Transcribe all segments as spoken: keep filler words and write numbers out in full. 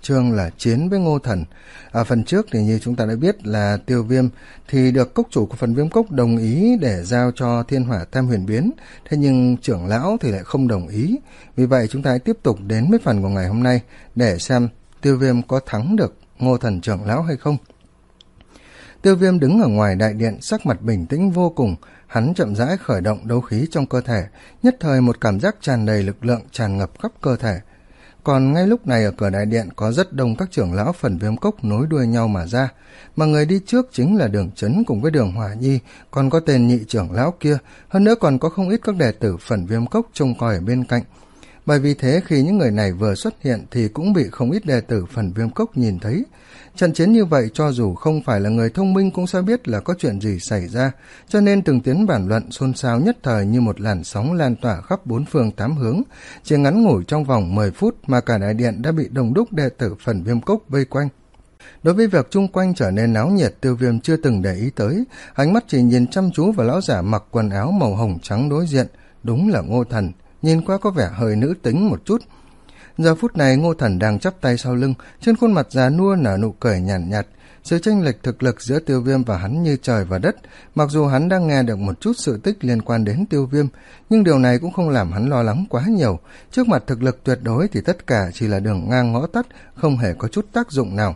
chương là chiến với Ngô Thần. Ở phần trước thì như chúng ta đã biết là Tiêu Viêm thì được cốc chủ của phần Viêm Cốc đồng ý để giao cho Thiên Hỏa Tam Huyền Biến, thế nhưng trưởng lão thì lại không đồng ý. Vì vậy chúng ta hãy tiếp tục đến với phần của ngày hôm nay để xem Tiêu Viêm có thắng được Ngô Thần trưởng lão hay không. Tiêu Viêm đứng ở ngoài đại điện, sắc mặt bình tĩnh vô cùng. Hắn chậm rãi khởi động đấu khí trong cơ thể, nhất thời một cảm giác tràn đầy lực lượng tràn ngập khắp cơ thể. Còn ngay lúc này ở cửa đại điện có rất đông các trưởng lão phần Viêm Cốc nối đuôi nhau mà ra, mà người đi trước chính là Đường Chấn cùng với Đường Hỏa Nhi, còn có tên nhị trưởng lão kia, hơn nữa còn có không ít các đệ tử phần Viêm Cốc trông coi ở bên cạnh. Bởi vì thế khi những người này vừa xuất hiện thì cũng bị không ít đệ tử phần Viêm Cốc nhìn thấy. Trận chiến như vậy cho dù không phải là người thông minh cũng sẽ biết là có chuyện gì xảy ra, cho nên từng tiếng bàn luận xôn xao nhất thời như một làn sóng lan tỏa khắp bốn phương tám hướng. Chỉ ngắn ngủi trong vòng mười phút mà cả đại điện đã bị đông đúc đệ tử phần Viêm Cốc vây quanh. Đối với việc chung quanh trở nên náo nhiệt, Tiêu Viêm chưa từng để ý tới, ánh mắt chỉ nhìn chăm chú vào lão giả mặc quần áo màu hồng trắng đối diện, đúng là Ngô Thần, nhìn qua có vẻ hơi nữ tính một chút. Giờ phút này Ngô Thần đang chắp tay sau lưng, trên khuôn mặt già nua nở nụ cười nhàn nhạt, nhạt. Sự chênh lệch thực lực giữa Tiêu Viêm và hắn như trời và đất. Mặc dù hắn đang nghe được một chút sự tích liên quan đến Tiêu Viêm, nhưng điều này cũng không làm hắn lo lắng quá nhiều. Trước mặt thực lực tuyệt đối thì tất cả chỉ là đường ngang ngõ tắt, không hề có chút tác dụng nào.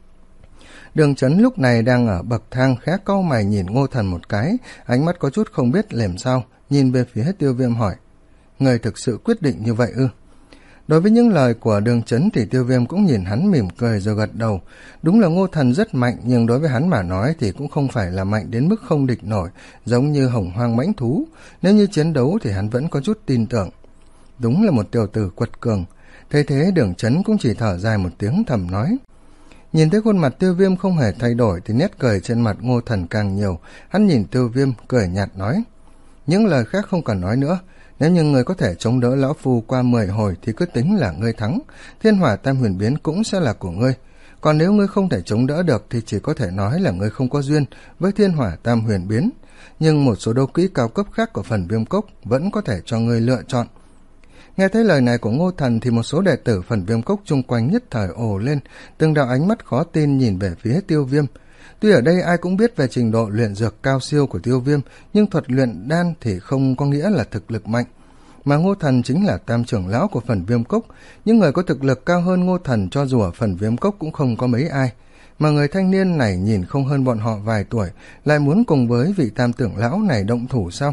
Đường Chấn lúc này đang ở bậc thang khẽ cau mày nhìn Ngô Thần một cái, ánh mắt có chút không biết làm sao, nhìn về phía Tiêu Viêm hỏi: người thực sự quyết định như vậy ư? Đối với những lời của Đường Chấn thì Tiêu Viêm cũng nhìn hắn mỉm cười rồi gật đầu. Đúng là Ngô Thần rất mạnh, nhưng đối với hắn mà nói thì cũng không phải là mạnh đến mức không địch nổi, giống như hồng hoang mãnh thú. Nếu như chiến đấu thì hắn vẫn có chút tin tưởng. Đúng là một tiểu tử quật cường. Thế thế Đường Chấn cũng chỉ thở dài một tiếng thầm nói. Nhìn thấy khuôn mặt Tiêu Viêm không hề thay đổi thì nét cười trên mặt Ngô Thần càng nhiều. Hắn nhìn Tiêu Viêm cười nhạt nói: những lời khác không cần nói nữa. Nếu như người có thể chống đỡ lão phu qua mười hồi thì cứ tính là ngươi thắng, Thiên Hỏa Tam Huyền Biến cũng sẽ là của ngươi. Còn nếu ngươi không thể chống đỡ được thì chỉ có thể nói là ngươi không có duyên với Thiên Hỏa Tam Huyền Biến. Nhưng một số đấu kỹ cao cấp khác của phần Viêm Cốc vẫn có thể cho ngươi lựa chọn. Nghe thấy lời này của Ngô Thần thì một số đệ tử phần Viêm Cốc chung quanh nhất thời ồ lên, từng đạo ánh mắt khó tin nhìn về phía Tiêu Viêm. Tuy ở đây ai cũng biết về trình độ luyện dược cao siêu của Tiêu Viêm, nhưng thuật luyện đan thì không có nghĩa là thực lực mạnh. Mà Ngô Thần chính là tam trưởng lão của phần Viêm Cốc, những người có thực lực cao hơn Ngô Thần cho dù ở phần Viêm Cốc cũng không có mấy ai. Mà người thanh niên này nhìn không hơn bọn họ vài tuổi, lại muốn cùng với vị tam trưởng lão này động thủ sao?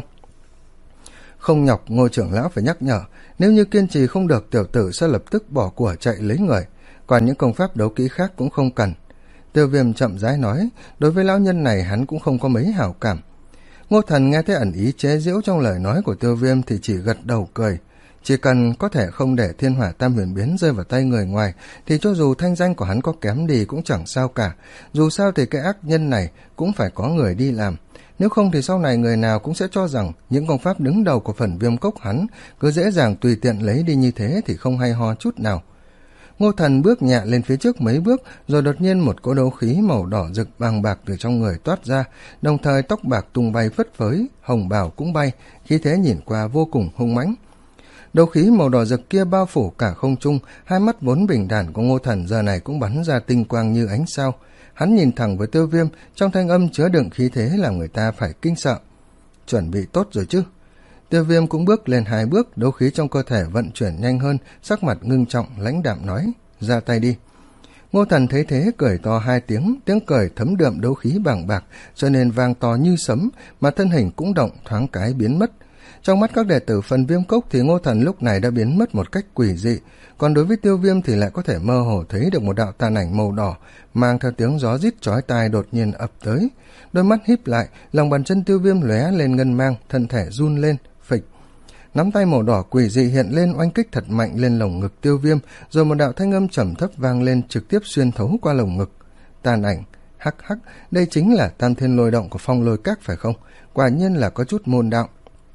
Không nhọc Ngô trưởng lão phải nhắc nhở, nếu như kiên trì không được tiểu tử sẽ lập tức bỏ của chạy lấy người, còn những công pháp đấu kỹ khác cũng không cần. Tiêu Viêm chậm rãi nói, đối với lão nhân này hắn cũng không có mấy hảo cảm. Ngô Thần nghe thấy ẩn ý chế giễu trong lời nói của Tiêu Viêm thì chỉ gật đầu cười. Chỉ cần có thể không để Thiên Hỏa Tam Huyền Biến rơi vào tay người ngoài thì cho dù thanh danh của hắn có kém đi cũng chẳng sao cả. Dù sao thì cái ác nhân này cũng phải có người đi làm. Nếu không thì sau này người nào cũng sẽ cho rằng những công pháp đứng đầu của phần Viêm Cốc hắn cứ dễ dàng tùy tiện lấy đi như thế thì không hay ho chút nào. Ngô Thần bước nhẹ lên phía trước mấy bước, rồi đột nhiên một cỗ đấu khí màu đỏ rực vàng bạc từ trong người toát ra, đồng thời tóc bạc tung bay phất phới, hồng bào cũng bay, khí thế nhìn qua vô cùng hung mãnh. Đấu khí màu đỏ rực kia bao phủ cả không trung, hai mắt vốn bình thản của Ngô Thần giờ này cũng bắn ra tinh quang như ánh sao. Hắn nhìn thẳng với Tiêu Viêm, trong thanh âm chứa đựng khí thế làm người ta phải kinh sợ. Chuẩn bị tốt rồi chứ? Tiêu Viêm cũng bước lên hai bước, đấu khí trong cơ thể vận chuyển nhanh hơn, sắc mặt ngưng trọng, lãnh đạm nói, ra tay đi. Ngô Thần thấy thế cười to hai tiếng, tiếng cười thấm đượm đấu khí bàng bạc, cho nên vang to như sấm, mà thân hình cũng động thoáng cái biến mất. Trong mắt các đệ tử phần Viêm Cốc thì Ngô Thần lúc này đã biến mất một cách quỷ dị, còn đối với Tiêu Viêm thì lại có thể mơ hồ thấy được một đạo tàn ảnh màu đỏ, mang theo tiếng gió rít chói tai đột nhiên ập tới. Đôi mắt híp lại, lòng bàn chân Tiêu Viêm lóe lên ngân mang, thân thể run lên, phịch. Nắm tay màu đỏ quỷ dị hiện lên oanh kích thật mạnh lên lồng ngực Tiêu Viêm, rồi một đạo thanh âm trầm thấp vang lên trực tiếp xuyên thấu qua lồng ngực. Tàn ảnh, hắc hắc, đây chính là Tam Thiên Lôi Động của Phong Lôi Các phải không? Quả nhiên là có chút môn đạo.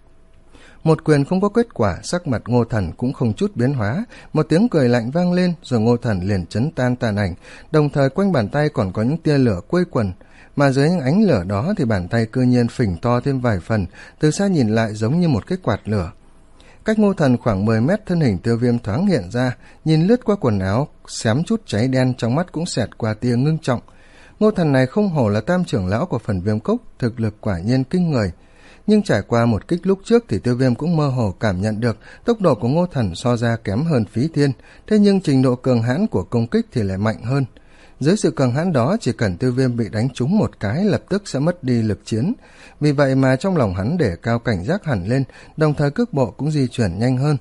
Một quyền không có kết quả, sắc mặt Ngô Thần cũng không chút biến hóa, một tiếng cười lạnh vang lên, rồi Ngô Thần liền chấn tan tàn ảnh, đồng thời quanh bàn tay còn có những tia lửa quây quần, mà dưới những ánh lửa đó thì bàn tay cư nhiên phình to thêm vài phần, từ xa nhìn lại giống như một cái quạt lửa. Cách Ngô Thần khoảng mười mét, thân hình Tiêu Viêm thoáng hiện ra, nhìn lướt qua quần áo, xém chút cháy đen, trong mắt cũng xẹt qua tia ngưng trọng. Ngô Thần này không hổ là tam trưởng lão của Phần Viêm Cốc, thực lực quả nhiên kinh người. Nhưng trải qua một kích lúc trước thì Tiêu Viêm cũng mơ hồ cảm nhận được tốc độ của Ngô Thần so ra kém hơn Phí Thiên, thế nhưng trình độ cường hãn của công kích thì lại mạnh hơn. Dưới sự cường hãn đó, chỉ cần Tiêu Viêm bị đánh trúng một cái lập tức sẽ mất đi lực chiến. Vì vậy mà trong lòng hắn để cao cảnh giác hẳn lên, đồng thời cước bộ cũng di chuyển nhanh hơn.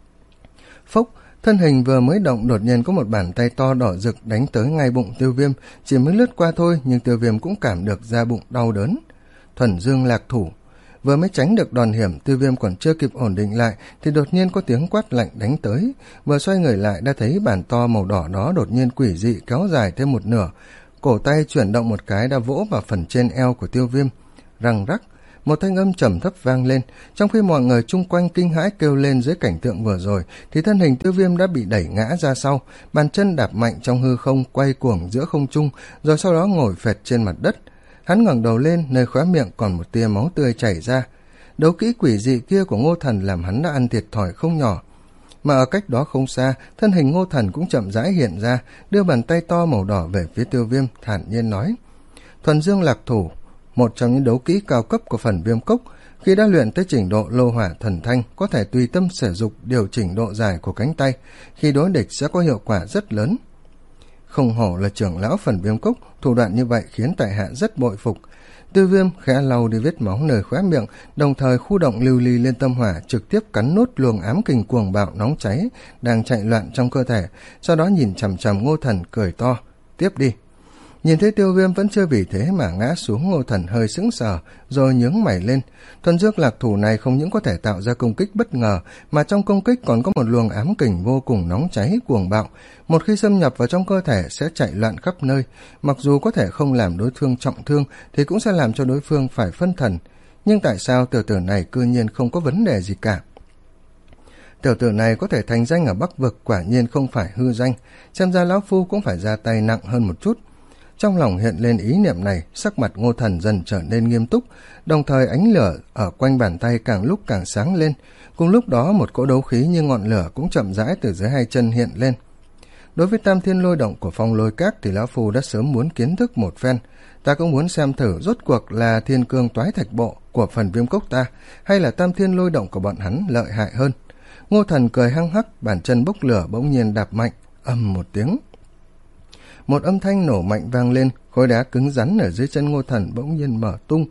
Phốc, thân hình vừa mới động đột nhiên có một bàn tay to đỏ rực đánh tới ngay bụng Tiêu Viêm, chỉ mới lướt qua thôi nhưng Tiêu Viêm cũng cảm được da bụng đau đớn. Thuần Dương Lạc Thủ. Vừa mới tránh được đòn hiểm, Tiêu Viêm còn chưa kịp ổn định lại thì đột nhiên có tiếng quát lạnh đánh tới. Vừa xoay người lại đã thấy bàn to màu đỏ đó đột nhiên quỷ dị kéo dài thêm một nửa, cổ tay chuyển động một cái đã vỗ vào phần trên eo của Tiêu Viêm. Răng rắc, một thanh âm trầm thấp vang lên. Trong khi mọi người chung quanh kinh hãi kêu lên dưới cảnh tượng vừa rồi thì thân hình Tiêu Viêm đã bị đẩy ngã ra sau, bàn chân đạp mạnh trong hư không, quay cuồng giữa không trung, rồi sau đó ngồi phệt trên mặt đất. Hắn ngẩng đầu lên, nơi khóe miệng còn một tia máu tươi chảy ra. Đấu kỹ quỷ dị kia của Ngô Thần làm hắn đã ăn thiệt thòi không nhỏ. Mà ở cách đó không xa, thân hình Ngô Thần cũng chậm rãi hiện ra, đưa bàn tay to màu đỏ về phía Tiêu Viêm, thản nhiên nói: Thuần Dương Lạc Thủ, một trong những đấu kỹ cao cấp của Phần Viêm Cốc, khi đã luyện tới trình độ lô hỏa thần thanh, có thể tùy tâm sử dụng điều chỉnh độ dài của cánh tay, khi đối địch sẽ có hiệu quả rất lớn. Không hổ là trưởng lão Phần Viêm Cốc, thủ đoạn như vậy khiến tại hạ rất bội phục. Tiêu Viêm khẽ lau đi vết máu nơi khóe miệng, đồng thời khu động lưu ly liên tâm hỏa trực tiếp cắn nốt luồng ám kình cuồng bạo nóng cháy đang chạy loạn trong cơ thể, sau đó nhìn chằm chằm Ngô Thần cười to: Tiếp đi. Nhìn thấy Tiêu Viêm vẫn chưa vì thế mà ngã xuống, Ngô Thần hơi sững sờ rồi nhướng mày lên. Thuần Dương Lạc Thủ này không những có thể tạo ra công kích bất ngờ, mà trong công kích còn có một luồng ám kình vô cùng nóng cháy cuồng bạo, một khi xâm nhập vào trong cơ thể sẽ chạy loạn khắp nơi, mặc dù có thể không làm đối phương trọng thương thì cũng sẽ làm cho đối phương phải phân thần. Nhưng tại sao tiểu tử này cư nhiên không có vấn đề gì cả? Tiểu tử này có thể thành danh ở Bắc Vực quả nhiên không phải hư danh, xem ra lão phu cũng phải ra tay nặng hơn một chút. Trong lòng hiện lên ý niệm này, sắc mặt Ngô Thần dần trở nên nghiêm túc, đồng thời ánh lửa ở quanh bàn tay càng lúc càng sáng lên. Cùng lúc đó một cỗ đấu khí như ngọn lửa cũng chậm rãi từ dưới hai chân hiện lên. Đối với Tam Thiên Lôi Động của Phong Lôi Các thì lão phu đã sớm muốn kiến thức một phen. Ta cũng muốn xem thử rốt cuộc là Thiên Cương Toái Thạch Bộ của Phần Viêm Cốc ta, hay là Tam Thiên Lôi Động của bọn hắn lợi hại hơn. Ngô Thần cười hăng hắc, bàn chân bốc lửa bỗng nhiên đạp mạnh, ầm một tiếng. Một âm thanh nổ mạnh vang lên, khối đá cứng rắn ở dưới chân Ngô Thần bỗng nhiên mở tung.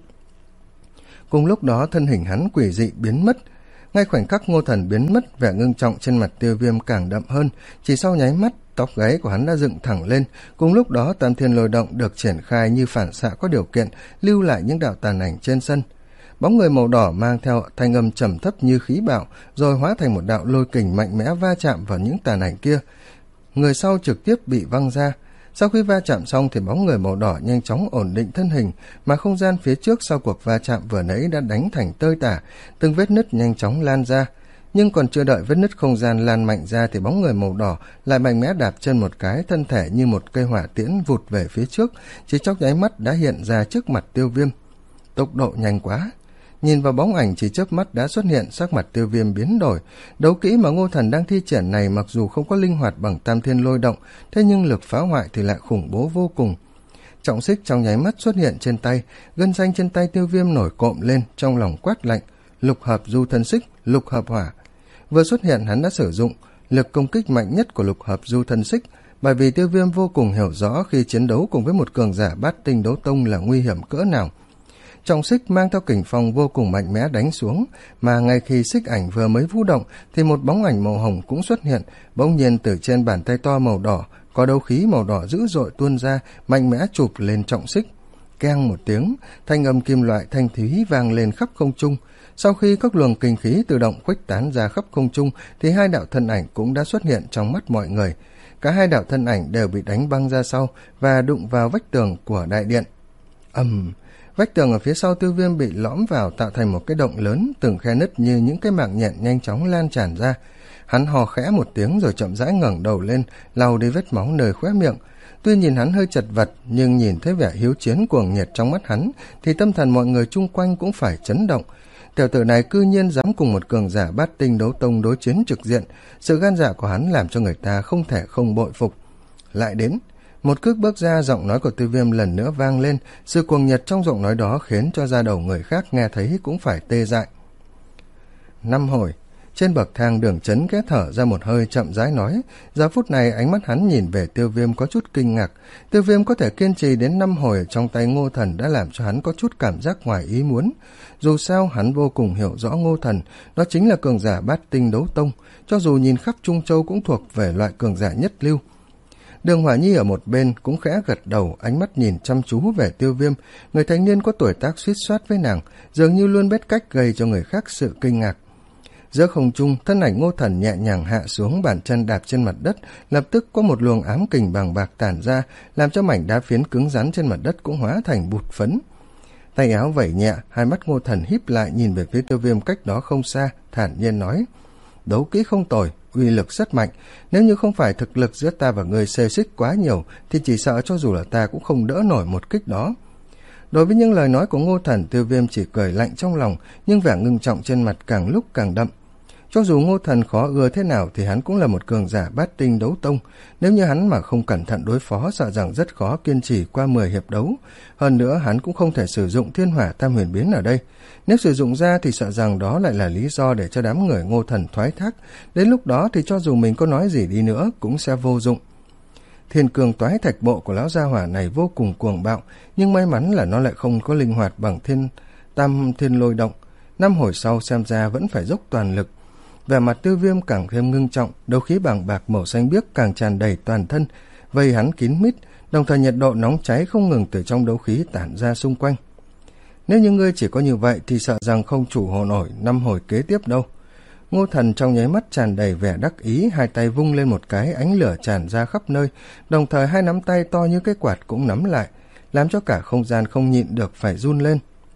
Cùng lúc đó thân hình hắn quỷ dị biến mất. Ngay khoảnh khắc Ngô Thần biến mất, vẻ ngưng trọng trên mặt Tiêu Viêm càng đậm hơn, chỉ sau nháy mắt, tóc gáy của hắn đã dựng thẳng lên. Cùng lúc đó Tam Thiên Lôi Động được triển khai như phản xạ có điều kiện, lưu lại những đạo tàn ảnh trên sân. Bóng người màu đỏ mang theo thanh âm trầm thấp như khí bạo, rồi hóa thành một đạo lôi kình mạnh mẽ va chạm vào những tàn ảnh kia. Người sau trực tiếp bị văng ra. Sau khi va chạm xong thì bóng người màu đỏ nhanh chóng ổn định thân hình, mà không gian phía trước sau cuộc va chạm vừa nãy đã đánh thành tơi tả, từng vết nứt nhanh chóng lan ra. Nhưng còn chưa đợi vết nứt không gian lan mạnh ra thì bóng người màu đỏ lại mạnh mẽ đạp chân một cái, thân thể như một cây hỏa tiễn vụt về phía trước, chỉ chốc nháy mắt đã hiện ra trước mặt Tiêu Viêm. Tốc độ nhanh quá. Nhìn vào bóng ảnh chỉ chớp mắt đã xuất hiện, sắc mặt Tiêu Viêm biến đổi. Đấu kỹ mà Ngô Thần đang thi triển này mặc dù không có linh hoạt bằng Tam Thiên Lôi Động, thế nhưng lực phá hoại thì lại khủng bố vô cùng. Trọng xích trong nháy mắt xuất hiện trên tay, gân xanh trên tay Tiêu Viêm nổi cộm lên, trong lòng quát lạnh: Lục hợp du thân xích, lục hợp hỏa. Vừa xuất hiện hắn đã sử dụng lực công kích mạnh nhất của lục hợp du thân xích, bởi vì Tiêu Viêm vô cùng hiểu rõ khi chiến đấu cùng với một cường giả bát tinh đấu tông là nguy hiểm cỡ nào. Trọng xích mang theo kình phong vô cùng mạnh mẽ đánh xuống, mà ngay khi xích ảnh vừa mới vũ động thì một bóng ảnh màu hồng cũng xuất hiện, bỗng nhiên từ trên bàn tay to màu đỏ có đấu khí màu đỏ dữ dội tuôn ra, mạnh mẽ chụp lên trọng xích. Keng một tiếng, thanh âm kim loại thanh thúy vang lên khắp không trung. Sau khi các luồng kinh khí tự động khuếch tán ra khắp không trung thì hai đạo thân ảnh cũng đã xuất hiện trong mắt mọi người. Cả hai đạo thân ảnh đều bị đánh băng ra sau và đụng vào vách tường của đại điện. Ầm! Vách tường ở phía sau Tiêu Viêm bị lõm vào, tạo thành một cái động lớn, từng khe nứt như những cái mạng nhện nhanh chóng lan tràn ra. Hắn hò khẽ một tiếng rồi chậm rãi ngẩng đầu lên, lau đi vết máu nơi khóe miệng. Tuy nhìn hắn hơi chật vật, nhưng nhìn thấy vẻ hiếu chiến cuồng nhiệt trong mắt hắn thì tâm thần mọi người chung quanh cũng phải chấn động. Tiểu tử này cư nhiên dám cùng một cường giả bát tinh đấu tông đối chiến trực diện, sự gan dạ của hắn làm cho người ta không thể không bội phục. Lại đến, một cước bước ra, giọng nói của Tiêu Viêm lần nữa vang lên, sự cuồng nhiệt trong giọng nói đó khiến cho da đầu người khác nghe thấy cũng phải tê dại. Năm hồi, trên bậc thang Đường Chấn khẽ thở ra một hơi, chậm rãi nói. Giờ phút này ánh mắt hắn nhìn về Tiêu Viêm có chút kinh ngạc. Tiêu Viêm có thể kiên trì đến năm hồi trong tay Ngô Thần đã làm cho hắn có chút cảm giác ngoài ý muốn. Dù sao hắn vô cùng hiểu rõ Ngô Thần, đó chính là cường giả bát tinh đấu tông, cho dù nhìn khắp Trung Châu cũng thuộc về loại cường giả nhất lưu. Đường Hỏa Nhi ở một bên cũng khẽ gật đầu, ánh mắt nhìn chăm chú về Tiêu Viêm. Người thanh niên có tuổi tác suýt soát với nàng, dường như luôn biết cách gây cho người khác sự kinh ngạc. Giữa không trung, thân ảnh Ngô Thần nhẹ nhàng hạ xuống, bàn chân đạp trên mặt đất, lập tức có một luồng ám kình bằng bạc tản ra, làm cho mảnh đá phiến cứng rắn trên mặt đất cũng hóa thành bụt phấn. Tay áo vẩy nhẹ, hai mắt Ngô Thần híp lại nhìn về phía Tiêu Viêm cách đó không xa, thản nhiên nói: Đấu kỹ không tồi, uy lực rất mạnh, nếu như không phải thực lực giữa ta và người xê xích quá nhiều thì chỉ sợ cho dù là ta cũng không đỡ nổi một kích đó. Đối với những lời nói của Ngô Thần, Tiêu Viêm chỉ cười lạnh trong lòng, nhưng vẻ ngưng trọng trên mặt càng lúc càng đậm. Cho dù Ngô Thần khó ưa thế nào thì hắn cũng là một cường giả bát tinh đấu tông, nếu như hắn mà không cẩn thận đối phó sợ rằng rất khó kiên trì qua mười hiệp đấu. Hơn nữa hắn cũng không thể sử dụng Thiên Hỏa Tam Huyền Biến ở đây, nếu sử dụng ra thì sợ rằng đó lại là lý do để cho đám người Ngô Thần thoái thác, đến lúc đó thì cho dù mình có nói gì đi nữa cũng sẽ vô dụng. Thiên Cương Toái Thạch Bộ của lão gia hỏa này vô cùng cuồng bạo, nhưng may mắn là nó lại không có linh hoạt bằng thiên tam thiên lôi động. Năm hồi sau xem ra vẫn phải dốc toàn lực. Vẻ mặt Tiêu Viêm càng thêm ngưng trọng, đấu khí bàng bạc màu xanh biếc càng tràn đầy toàn thân, vây hắn kín mít, đồng thời nhiệt độ nóng cháy không ngừng từ trong đấu khí tản ra xung quanh. Nếu như ngươi chỉ có như vậy thì sợ rằng không chủ hộ nổi năm hồi kế tiếp đâu. Ngô Thần trong nháy mắt tràn đầy vẻ đắc ý, hai tay vung lên một cái, ánh lửa tràn ra khắp nơi, đồng thời hai nắm tay to như cái quạt cũng nắm lại, làm cho cả không gian không nhịn được phải run lên.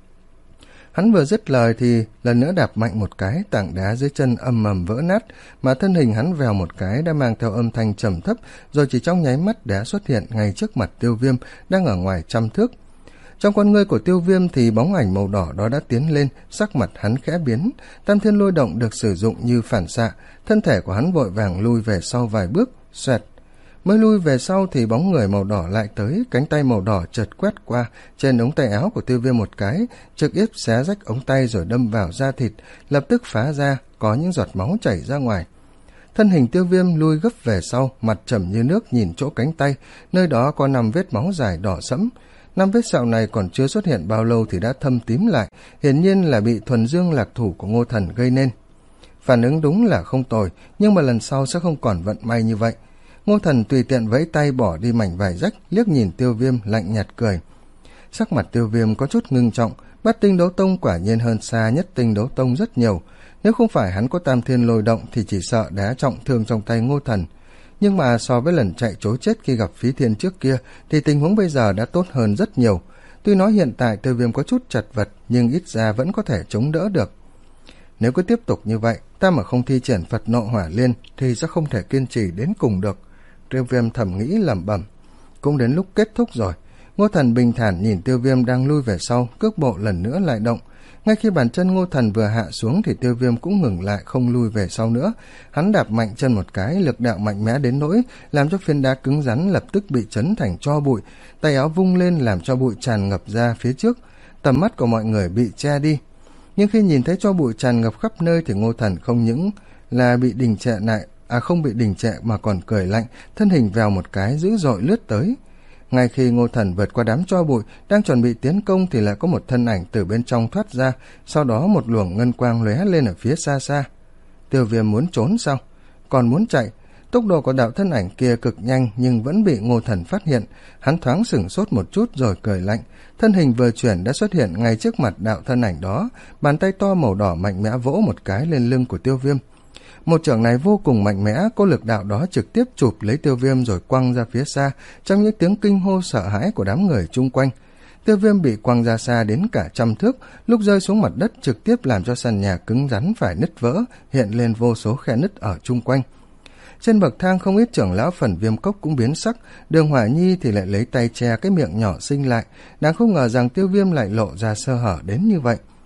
Hắn vừa dứt lời thì lần nữa đạp mạnh một cái, tảng đá dưới chân ầm ầm vỡ nát, mà thân hình hắn vèo một cái đã mang theo âm thanh trầm thấp, rồi chỉ trong nháy mắt đã xuất hiện ngay trước mặt Tiêu Viêm đang ở ngoài trăm thước. Trong con ngươi của Tiêu Viêm thì bóng ảnh màu đỏ đó đã tiến lên, sắc mặt hắn khẽ biến, Tam Thiên Lôi Động được sử dụng như phản xạ, thân thể của hắn vội vàng lui về sau vài bước, xoẹt. Mới lui về sau thì bóng người màu đỏ lại tới, cánh tay màu đỏ chợt quét qua trên ống tay áo của Tiêu Viêm một cái, trực tiếp xé rách ống tay rồi đâm vào da thịt, lập tức phá ra, có những giọt máu chảy ra ngoài. Thân hình Tiêu Viêm lui gấp về sau, mặt trầm như nước nhìn chỗ cánh tay, nơi đó có năm vết máu dài đỏ sẫm. Năm vết sẹo này còn chưa xuất hiện bao lâu thì đã thâm tím lại, hiển nhiên là bị thuần dương lạc thủ của Ngô Thần gây nên. Phản ứng đúng là không tồi, nhưng mà lần sau sẽ không còn vận may như vậy. Ngô Thần tùy tiện vẫy tay bỏ đi mảnh vải rách, liếc nhìn Tiêu Viêm lạnh nhạt cười. Sắc mặt Tiêu Viêm có chút ngưng trọng, bát tinh đấu tông quả nhiên hơn xa nhất tinh đấu tông rất nhiều. Nếu không phải hắn có Tam Thiên Lôi Động thì chỉ sợ đã trọng thương trong tay Ngô Thần. Nhưng mà so với lần chạy trối chết khi gặp Phí Thiên trước kia thì tình huống bây giờ đã tốt hơn rất nhiều. Tuy nói hiện tại Tiêu Viêm có chút chật vật, nhưng ít ra vẫn có thể chống đỡ được. Nếu cứ tiếp tục như vậy, ta mà không thi triển Phật Nộ Hỏa Liên thì sẽ không thể kiên trì đến cùng được. Tiêu Viêm thầm nghĩ lẩm bẩm. Cũng đến lúc kết thúc rồi. Ngô Thần bình thản nhìn Tiêu Viêm đang lui về sau, cước bộ lần nữa lại động. Ngay khi bàn chân Ngô Thần vừa hạ xuống thì Tiêu Viêm cũng ngừng lại, không lui về sau nữa. Hắn đạp mạnh chân một cái, lực đạo mạnh mẽ đến nỗi làm cho phiến đá cứng rắn lập tức bị chấn thành tro bụi. Tay áo vung lên làm cho bụi tràn ngập ra phía trước, tầm mắt của mọi người bị che đi. Nhưng khi nhìn thấy tro bụi tràn ngập khắp nơi thì Ngô Thần không những là bị đình trệ lại, à không bị đình trệ mà còn cười lạnh, thân hình vèo một cái dữ dội lướt tới. Ngay khi Ngô Thần vượt qua đám tro bụi đang chuẩn bị tiến công thì lại có một thân ảnh từ bên trong thoát ra, sau đó một luồng ngân quang lóe lên ở phía xa xa. Tiêu Viêm muốn trốn sao? Còn muốn chạy? Tốc độ của đạo thân ảnh kia cực nhanh nhưng vẫn bị Ngô Thần phát hiện. Hắn thoáng sửng sốt một chút rồi cười lạnh, thân hình vừa chuyển đã xuất hiện ngay trước mặt đạo thân ảnh đó, bàn tay to màu đỏ mạnh mẽ vỗ một cái lên lưng của Tiêu Viêm. Một chưởng này vô cùng mạnh mẽ, có lực đạo đó trực tiếp chụp lấy Tiêu Viêm rồi quăng ra phía xa, trong những tiếng kinh hô sợ hãi của đám người chung quanh. Tiêu Viêm bị quăng ra xa đến cả trăm thước, lúc rơi xuống mặt đất trực tiếp làm cho sàn nhà cứng rắn phải nứt vỡ, hiện lên vô số khe nứt ở chung quanh. Trên bậc thang không ít trưởng lão Phần Viêm Cốc cũng biến sắc, Đường Hỏa Nhi thì lại lấy tay che cái miệng nhỏ xinh lại, nàng không ngờ rằng Tiêu Viêm lại lộ ra sơ hở đến như vậy.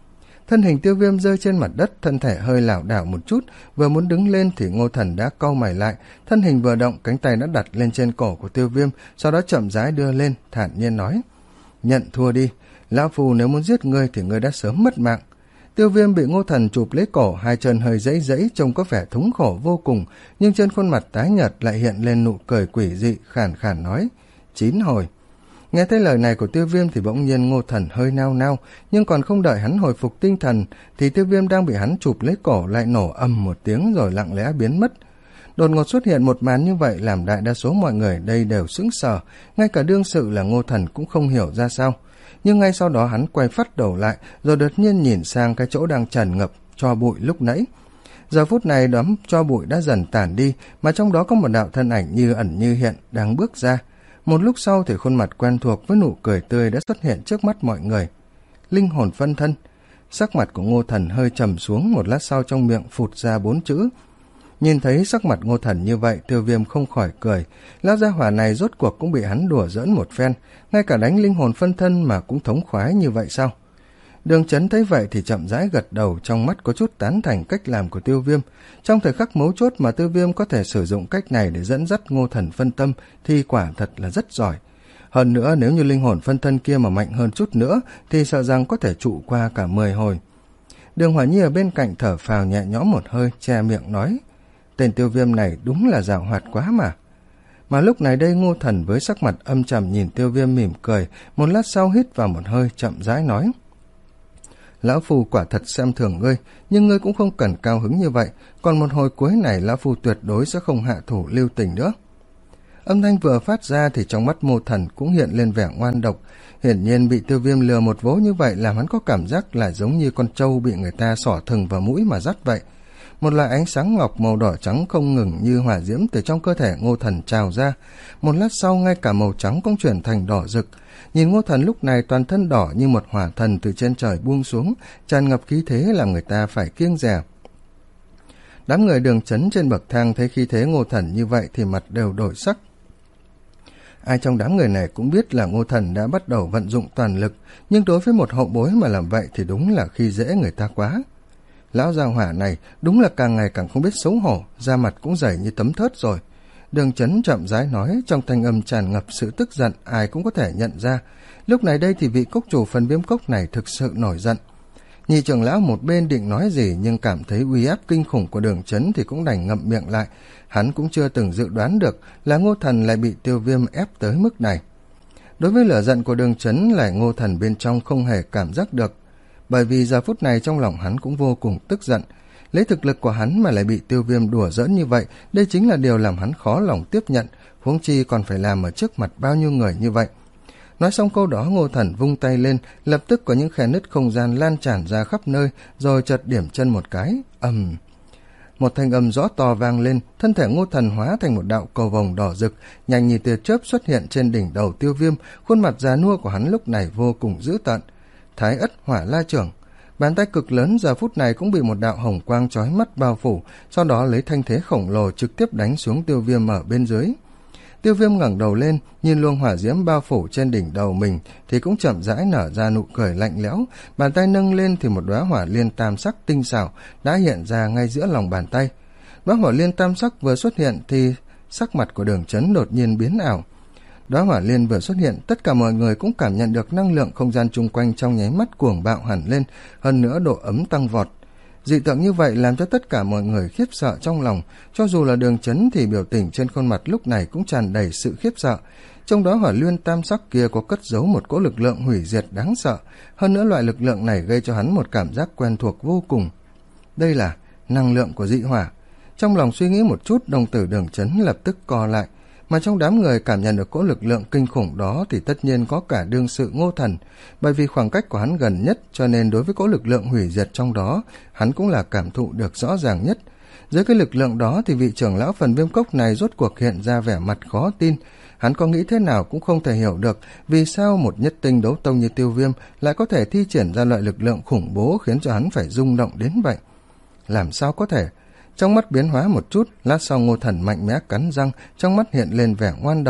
Thân hình Tiêu Viêm rơi trên mặt đất, thân thể hơi lảo đảo một chút, vừa muốn đứng lên thì Ngô Thần đã cau mày lại, thân hình vừa động, cánh tay đã đặt lên trên cổ của Tiêu Viêm, sau đó chậm rãi đưa lên, thản nhiên nói: "Nhận thua đi, lão phu nếu muốn giết ngươi thì ngươi đã sớm mất mạng." Tiêu Viêm bị Ngô Thần chụp lấy cổ, hai chân hơi giãy giãy, trông có vẻ thống khổ vô cùng, nhưng trên khuôn mặt tái nhợt lại hiện lên nụ cười quỷ dị, khàn khàn nói: "Chín hồi." Nghe thấy lời này của Tiêu Viêm thì bỗng nhiên Ngô Thần hơi nao nao, nhưng còn không đợi hắn hồi phục tinh thần thì Tiêu Viêm đang bị hắn chụp lấy cổ lại nổ ầm một tiếng rồi lặng lẽ biến mất. Đột ngột xuất hiện một màn như vậy làm đại đa số mọi người đây đều sững sờ, ngay cả đương sự là Ngô Thần cũng không hiểu ra sao. Nhưng ngay sau đó hắn quay phát đầu lại, rồi đột nhiên nhìn sang cái chỗ đang tràn ngập tro bụi lúc nãy. Giờ phút này đám tro bụi đã dần tản đi, mà trong đó có một đạo thân ảnh như ẩn như hiện đang bước ra. Một lúc sau thì khuôn mặt quen thuộc với nụ cười tươi đã xuất hiện trước mắt mọi người. Linh hồn phân thân. Sắc mặt của Ngô Thần hơi trầm xuống, một lát sau trong miệng phụt ra bốn chữ. Nhìn thấy sắc mặt Ngô Thần như vậy, Tiêu Viêm không khỏi cười. Lão gia hỏa này rốt cuộc cũng bị hắn đùa giỡn một phen, ngay cả đánh linh hồn phân thân mà cũng thống khoái như vậy sao? Đường Chấn thấy vậy thì chậm rãi gật đầu, trong mắt có chút tán thành cách làm của Tiêu Viêm. Trong thời khắc mấu chốt mà Tiêu Viêm có thể sử dụng cách này để dẫn dắt Ngô Thần phân tâm thì quả thật là rất giỏi. Hơn nữa nếu như linh hồn phân thân kia mà mạnh hơn chút nữa thì sợ rằng có thể trụ qua cả mười hồi. Đường Hỏa Nhi ở bên cạnh thở phào nhẹ nhõm một hơi, che miệng nói: "Tên Tiêu Viêm này đúng là giàu hoạt quá mà." Mà lúc này đây Ngô Thần với sắc mặt âm trầm nhìn Tiêu Viêm mỉm cười, một lát sau hít vào một hơi chậm rãi nói: "Lão phu quả thật xem thường ngươi, nhưng ngươi cũng không cần cao hứng như vậy, còn một hồi cuối này lão phu tuyệt đối sẽ không hạ thủ lưu tình nữa." Âm thanh vừa phát ra thì trong mắt Ngô Thần cũng hiện lên vẻ ngoan độc, hiển nhiên bị Tiêu Viêm lừa một vố như vậy làm hắn có cảm giác là giống như con trâu bị người ta xỏ thừng vào mũi mà dắt vậy. Một loại ánh sáng ngọc màu đỏ trắng không ngừng như hỏa diễm từ trong cơ thể Ngô Thần trào ra, một lát sau ngay cả màu trắng cũng chuyển thành đỏ rực. Nhìn Ngô Thần lúc này toàn thân đỏ như một hỏa thần từ trên trời buông xuống, tràn ngập khí thế làm người ta phải kiêng dè. Đám người Đường Chấn trên bậc thang thấy khí thế Ngô Thần như vậy thì mặt đều đổi sắc. Ai trong đám người này cũng biết là Ngô Thần đã bắt đầu vận dụng toàn lực, nhưng đối với một hậu bối mà làm vậy thì đúng là khi dễ người ta quá. Lão gia hỏa này đúng là càng ngày càng không biết xấu hổ, da mặt cũng dày như tấm thớt rồi. Đường Chấn chậm rãi nói, trong thanh âm tràn ngập sự tức giận, ai cũng có thể nhận ra. Lúc này đây thì vị cốc chủ phần viêm cốc này thực sự nổi giận. Nhị trưởng lão một bên định nói gì nhưng cảm thấy uy áp kinh khủng của Đường Chấn thì cũng đành ngậm miệng lại. Hắn cũng chưa từng dự đoán được là Ngô Thần lại bị Tiêu Viêm ép tới mức này. Đối với lửa giận của Đường Chấn lại Ngô Thần bên trong không hề cảm giác được, bởi vì giờ phút này trong lòng hắn cũng vô cùng tức giận. Lấy thực lực của hắn mà lại bị Tiêu Viêm đùa giỡn như vậy, đây chính là điều làm hắn khó lòng tiếp nhận, huống chi còn phải làm ở trước mặt bao nhiêu người như vậy. Nói xong câu đó, Ngô Thần vung tay lên, lập tức có những khe nứt không gian lan tràn ra khắp nơi, rồi chợt điểm chân một cái, ầm. Một thanh âm rõ to vang lên, thân thể Ngô Thần hóa thành một đạo cầu vồng đỏ rực, nhanh như tia chớp xuất hiện trên đỉnh đầu Tiêu Viêm, khuôn mặt già nua của hắn lúc này vô cùng dữ tợn. Thái Ất Hỏa La Chưởng. Bàn tay cực lớn giờ phút này cũng bị một đạo hồng quang chói mắt bao phủ, sau đó lấy thanh thế khổng lồ trực tiếp đánh xuống Tiêu Viêm ở bên dưới. Tiêu Viêm ngẩng đầu lên, nhìn luồng hỏa diễm bao phủ trên đỉnh đầu mình thì cũng chậm rãi nở ra nụ cười lạnh lẽo, bàn tay nâng lên thì một đóa hỏa liên tam sắc tinh xảo đã hiện ra ngay giữa lòng bàn tay. Đóa hỏa liên tam sắc vừa xuất hiện thì sắc mặt của Đường Chấn đột nhiên biến ảo. Đóa hỏa liên vừa xuất hiện, tất cả mọi người cũng cảm nhận được năng lượng không gian chung quanh trong nháy mắt cuồng bạo hẳn lên, hơn nữa độ ấm tăng vọt. Dị tượng như vậy làm cho tất cả mọi người khiếp sợ trong lòng, cho dù là Đường Chấn thì biểu tình trên khuôn mặt lúc này cũng tràn đầy sự khiếp sợ. Trong đó hỏa liên tam sắc kia có cất giấu một cỗ lực lượng hủy diệt đáng sợ, hơn nữa loại lực lượng này gây cho hắn một cảm giác quen thuộc vô cùng. Đây là năng lượng của dị hỏa. Trong lòng suy nghĩ một chút, đồng tử Đường Chấn lập tức co lại, mà trong đám người cảm nhận được cỗ lực lượng kinh khủng đó thì tất nhiên có cả đương sự Ngô Thần, bởi vì khoảng cách của hắn gần nhất cho nên đối với cỗ lực lượng hủy diệt trong đó, hắn cũng là cảm thụ được rõ ràng nhất. Dưới cái lực lượng đó thì vị trưởng lão phần viêm cốc này rốt cuộc hiện ra vẻ mặt khó tin, hắn có nghĩ thế nào cũng không thể hiểu được vì sao một nhất tinh đấu tông như Tiêu Viêm lại có thể thi triển ra loại lực lượng khủng bố khiến cho hắn phải rung động đến vậy. Làm sao có thể? Trong mắt biến hóa một chút, lát sau Ngô Thần mạnh mẽ cắn răng, trong mắt hiện lên vẻ ngoan độc.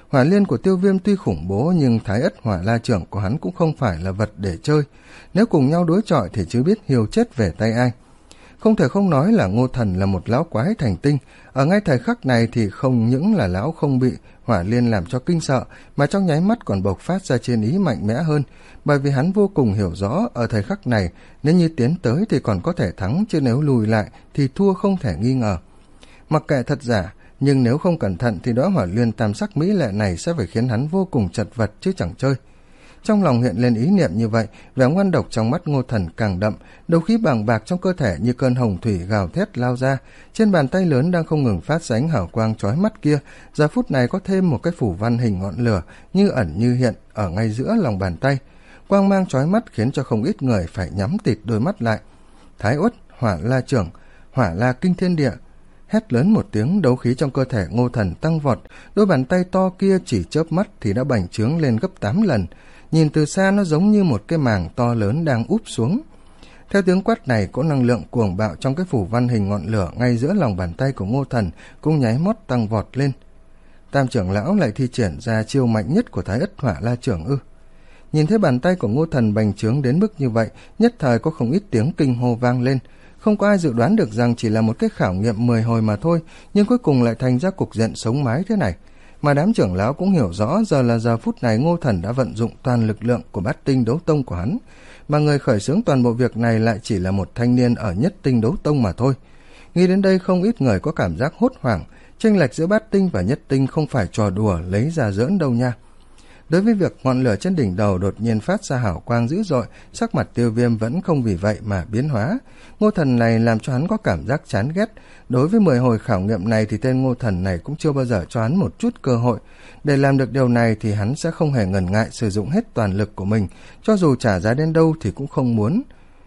Hỏa liên của Tiêu Viêm tuy khủng bố nhưng Thái Ất Hỏa La Chưởng của hắn cũng không phải là vật để chơi. Nếu cùng nhau đối chọi thì chưa biết hiêu chết về tay ai. Không thể không nói là Ngô Thần là một lão quái thành tinh. Ở ngay thời khắc này thì không những là lão không bị hỏa liên làm cho kinh sợ, mà trong nháy mắt còn bộc phát ra chiến ý mạnh mẽ hơn, bởi vì hắn vô cùng hiểu rõ ở thời khắc này nếu như tiến tới thì còn có thể thắng, chứ nếu lùi lại thì thua không thể nghi ngờ. Mặc kệ thật giả, nhưng nếu không cẩn thận thì đóa hỏa liên tam sắc mỹ lệ này sẽ phải khiến hắn vô cùng chật vật chứ chẳng chơi. Trong lòng hiện lên ý niệm như vậy, vẻ ngoan độc trong mắt Ngô Thần càng đậm, đầu khí bàng bạc trong cơ thể như cơn hồng thủy gào thét lao ra. Trên bàn tay lớn đang không ngừng phát ra ánh hào quang chói mắt kia, giờ phút này có thêm một cái phủ văn hình ngọn lửa như ẩn như hiện ở ngay giữa lòng bàn tay. Quang mang chói mắt khiến cho không ít người phải nhắm tịt đôi mắt lại. Thái Uất Hỏa La Chưởng, Hỏa La Kinh Thiên Địa. Hét lớn một tiếng, đấu khí trong cơ thể Ngô Thần tăng vọt, đôi bàn tay to kia chỉ chớp mắt thì đã bành trướng lên gấp tám lần. Nhìn từ xa nó giống như một cái màng to lớn đang úp xuống. Theo tiếng quát này, cỗ năng lượng cuồng bạo trong cái phủ văn hình ngọn lửa ngay giữa lòng bàn tay của Ngô Thần cũng nháy mót tăng vọt lên. Tam trưởng lão lại thi triển ra chiêu mạnh nhất của Thái Ất Hỏa La Chưởng ư? Nhìn thấy bàn tay của Ngô Thần bành trướng đến mức như vậy, nhất thời có không ít tiếng kinh hô vang lên. Không có ai dự đoán được rằng chỉ là một cái khảo nghiệm mười hồi mà thôi, nhưng cuối cùng lại thành ra cục diện sống mái thế này. Mà đám trưởng lão cũng hiểu rõ giờ là giờ phút này Ngô Thần đã vận dụng toàn lực lượng của bát tinh đấu tông của hắn, mà người khởi xướng toàn bộ việc này lại chỉ là một thanh niên ở nhất tinh đấu tông mà thôi. Nghĩ đến đây không ít người có cảm giác hốt hoảng, chênh lệch giữa bát tinh và nhất tinh không phải trò đùa lấy ra giỡn đâu nha. Đối với việc ngọn lửa trên đỉnh đầu đột nhiên phát ra hào quang dữ dội, sắc mặt Tiêu Viêm vẫn không vì vậy mà biến hóa. Ngô Thần này làm cho hắn có cảm giác chán ghét. Đối với mười hồi khảo nghiệm này thì tên Ngô Thần này cũng chưa bao giờ cho hắn một chút cơ hội. Để làm được điều này thì hắn sẽ không hề ngần ngại sử dụng hết toàn lực của mình, cho dù trả giá đến đâu thì cũng không muốn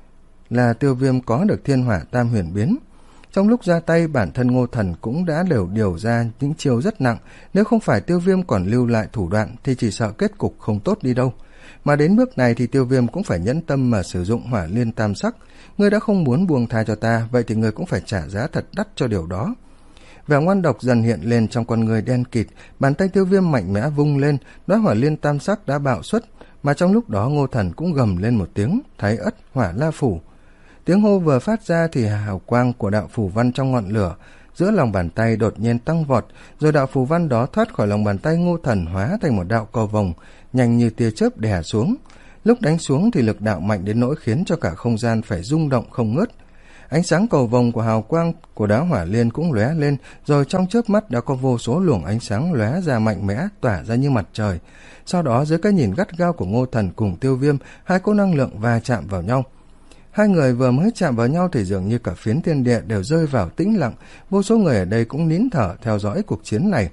là Tiêu Viêm có được thiên hỏa tam huyền biến. Trong lúc ra tay, bản thân Ngô Thần cũng đã đều điều ra những chiêu rất nặng, nếu không phải Tiêu Viêm còn lưu lại thủ đoạn thì chỉ sợ kết cục không tốt đi đâu. Mà đến bước này thì Tiêu Viêm cũng phải nhẫn tâm mà sử dụng hỏa liên tam sắc. Ngươi đã không muốn buông tha cho ta, vậy thì ngươi cũng phải trả giá thật đắt cho điều đó. Vẻ ngoan độc dần hiện lên trong con người đen kịt, bàn tay Tiêu Viêm mạnh mẽ vung lên, đóa hỏa liên tam sắc đã bạo xuất, mà trong lúc đó Ngô Thần cũng gầm lên một tiếng, Thái Ất Hỏa La Phủ. Tiếng hô vừa phát ra thì hào quang của đạo phù văn trong ngọn lửa giữa lòng bàn tay đột nhiên tăng vọt, rồi đạo phù văn đó thoát khỏi lòng bàn tay Ngô Thần hóa thành một đạo cầu vồng, nhanh như tia chớp đè xuống. Lúc đánh xuống thì lực đạo mạnh đến nỗi khiến cho cả không gian phải rung động không ngớt. Ánh sáng cầu vồng của hào quang của đá hỏa liên cũng lóe lên, rồi trong chớp mắt đã có vô số luồng ánh sáng lóe ra mạnh mẽ, tỏa ra như mặt trời. Sau đó dưới cái nhìn gắt gao của Ngô Thần cùng Tiêu Viêm, hai cỗ năng lượng va chạm vào nhau. Hai người vừa mới chạm vào nhau thì dường như cả phiến thiên địa đều rơi vào tĩnh lặng, vô số người ở đây cũng nín thở theo dõi cuộc chiến này.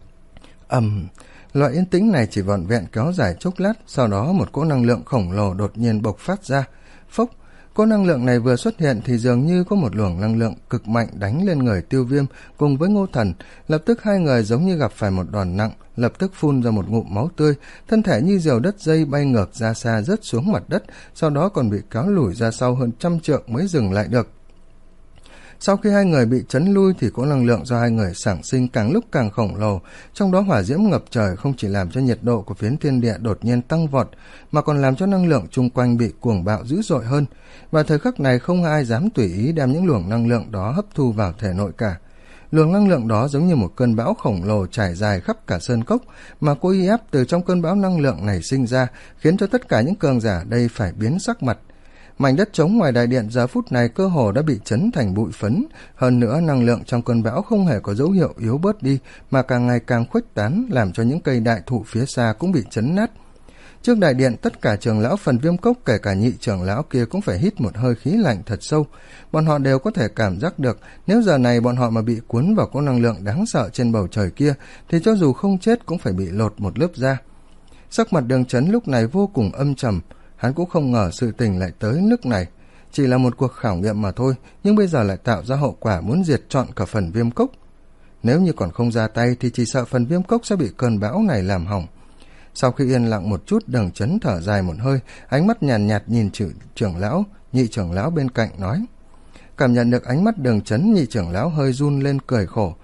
ầm, um, loại yên tĩnh này chỉ vỏn vẹn kéo dài chốc lát, sau đó một cỗ năng lượng khổng lồ đột nhiên bộc phát ra. Phốc, cỗ năng lượng này vừa xuất hiện thì dường như có một luồng năng lượng cực mạnh đánh lên người Tiêu Viêm cùng với Ngô Thần. Lập tức hai người giống như gặp phải một đòn nặng, lập tức phun ra một ngụm máu tươi, thân thể như diều đất dây bay ngược ra xa rớt xuống mặt đất, sau đó còn bị kéo lùi ra sau hơn trăm trượng mới dừng lại được. Sau khi hai người bị chấn lui thì cỗ năng lượng do hai người sản sinh càng lúc càng khổng lồ, trong đó hỏa diễm ngập trời không chỉ làm cho nhiệt độ của phiến thiên địa đột nhiên tăng vọt, mà còn làm cho năng lượng chung quanh bị cuồng bạo dữ dội hơn. Và thời khắc này không ai dám tùy ý đem những luồng năng lượng đó hấp thu vào thể nội cả. Luồng năng lượng đó giống như một cơn bão khổng lồ trải dài khắp cả sơn cốc, mà cô uy áp từ trong cơn bão năng lượng này sinh ra khiến cho tất cả những cường giả đây phải biến sắc mặt. Mảnh đất trống ngoài đại điện giờ phút này cơ hồ đã bị chấn thành bụi phấn, hơn nữa năng lượng trong cơn bão không hề có dấu hiệu yếu bớt đi mà càng ngày càng khuếch tán, làm cho những cây đại thụ phía xa cũng bị chấn nát. Trước đại điện, tất cả trưởng lão Phần Viêm Cốc, kể cả nhị trưởng lão kia cũng phải hít một hơi khí lạnh thật sâu. Bọn họ đều có thể cảm giác được, nếu giờ này bọn họ mà bị cuốn vào cỗ năng lượng đáng sợ trên bầu trời kia, thì cho dù không chết cũng phải bị lột một lớp da. Sắc mặt Đường Chấn lúc này vô cùng âm trầm, hắn cũng không ngờ sự tình lại tới nước này. Chỉ là một cuộc khảo nghiệm mà thôi, nhưng bây giờ lại tạo ra hậu quả muốn diệt trọn cả Phần Viêm Cốc. Nếu như còn không ra tay thì chỉ sợ Phần Viêm Cốc sẽ bị cơn bão này làm hỏng. Sau khi yên lặng một chút, Đường Chấn thở dài một hơi, ánh mắt nhàn nhạt, nhạt nhìn chữ trưởng lão, nhị trưởng lão bên cạnh nói. Cảm nhận được ánh mắt Đường Chấn, nhị trưởng lão hơi run lên cười khổ.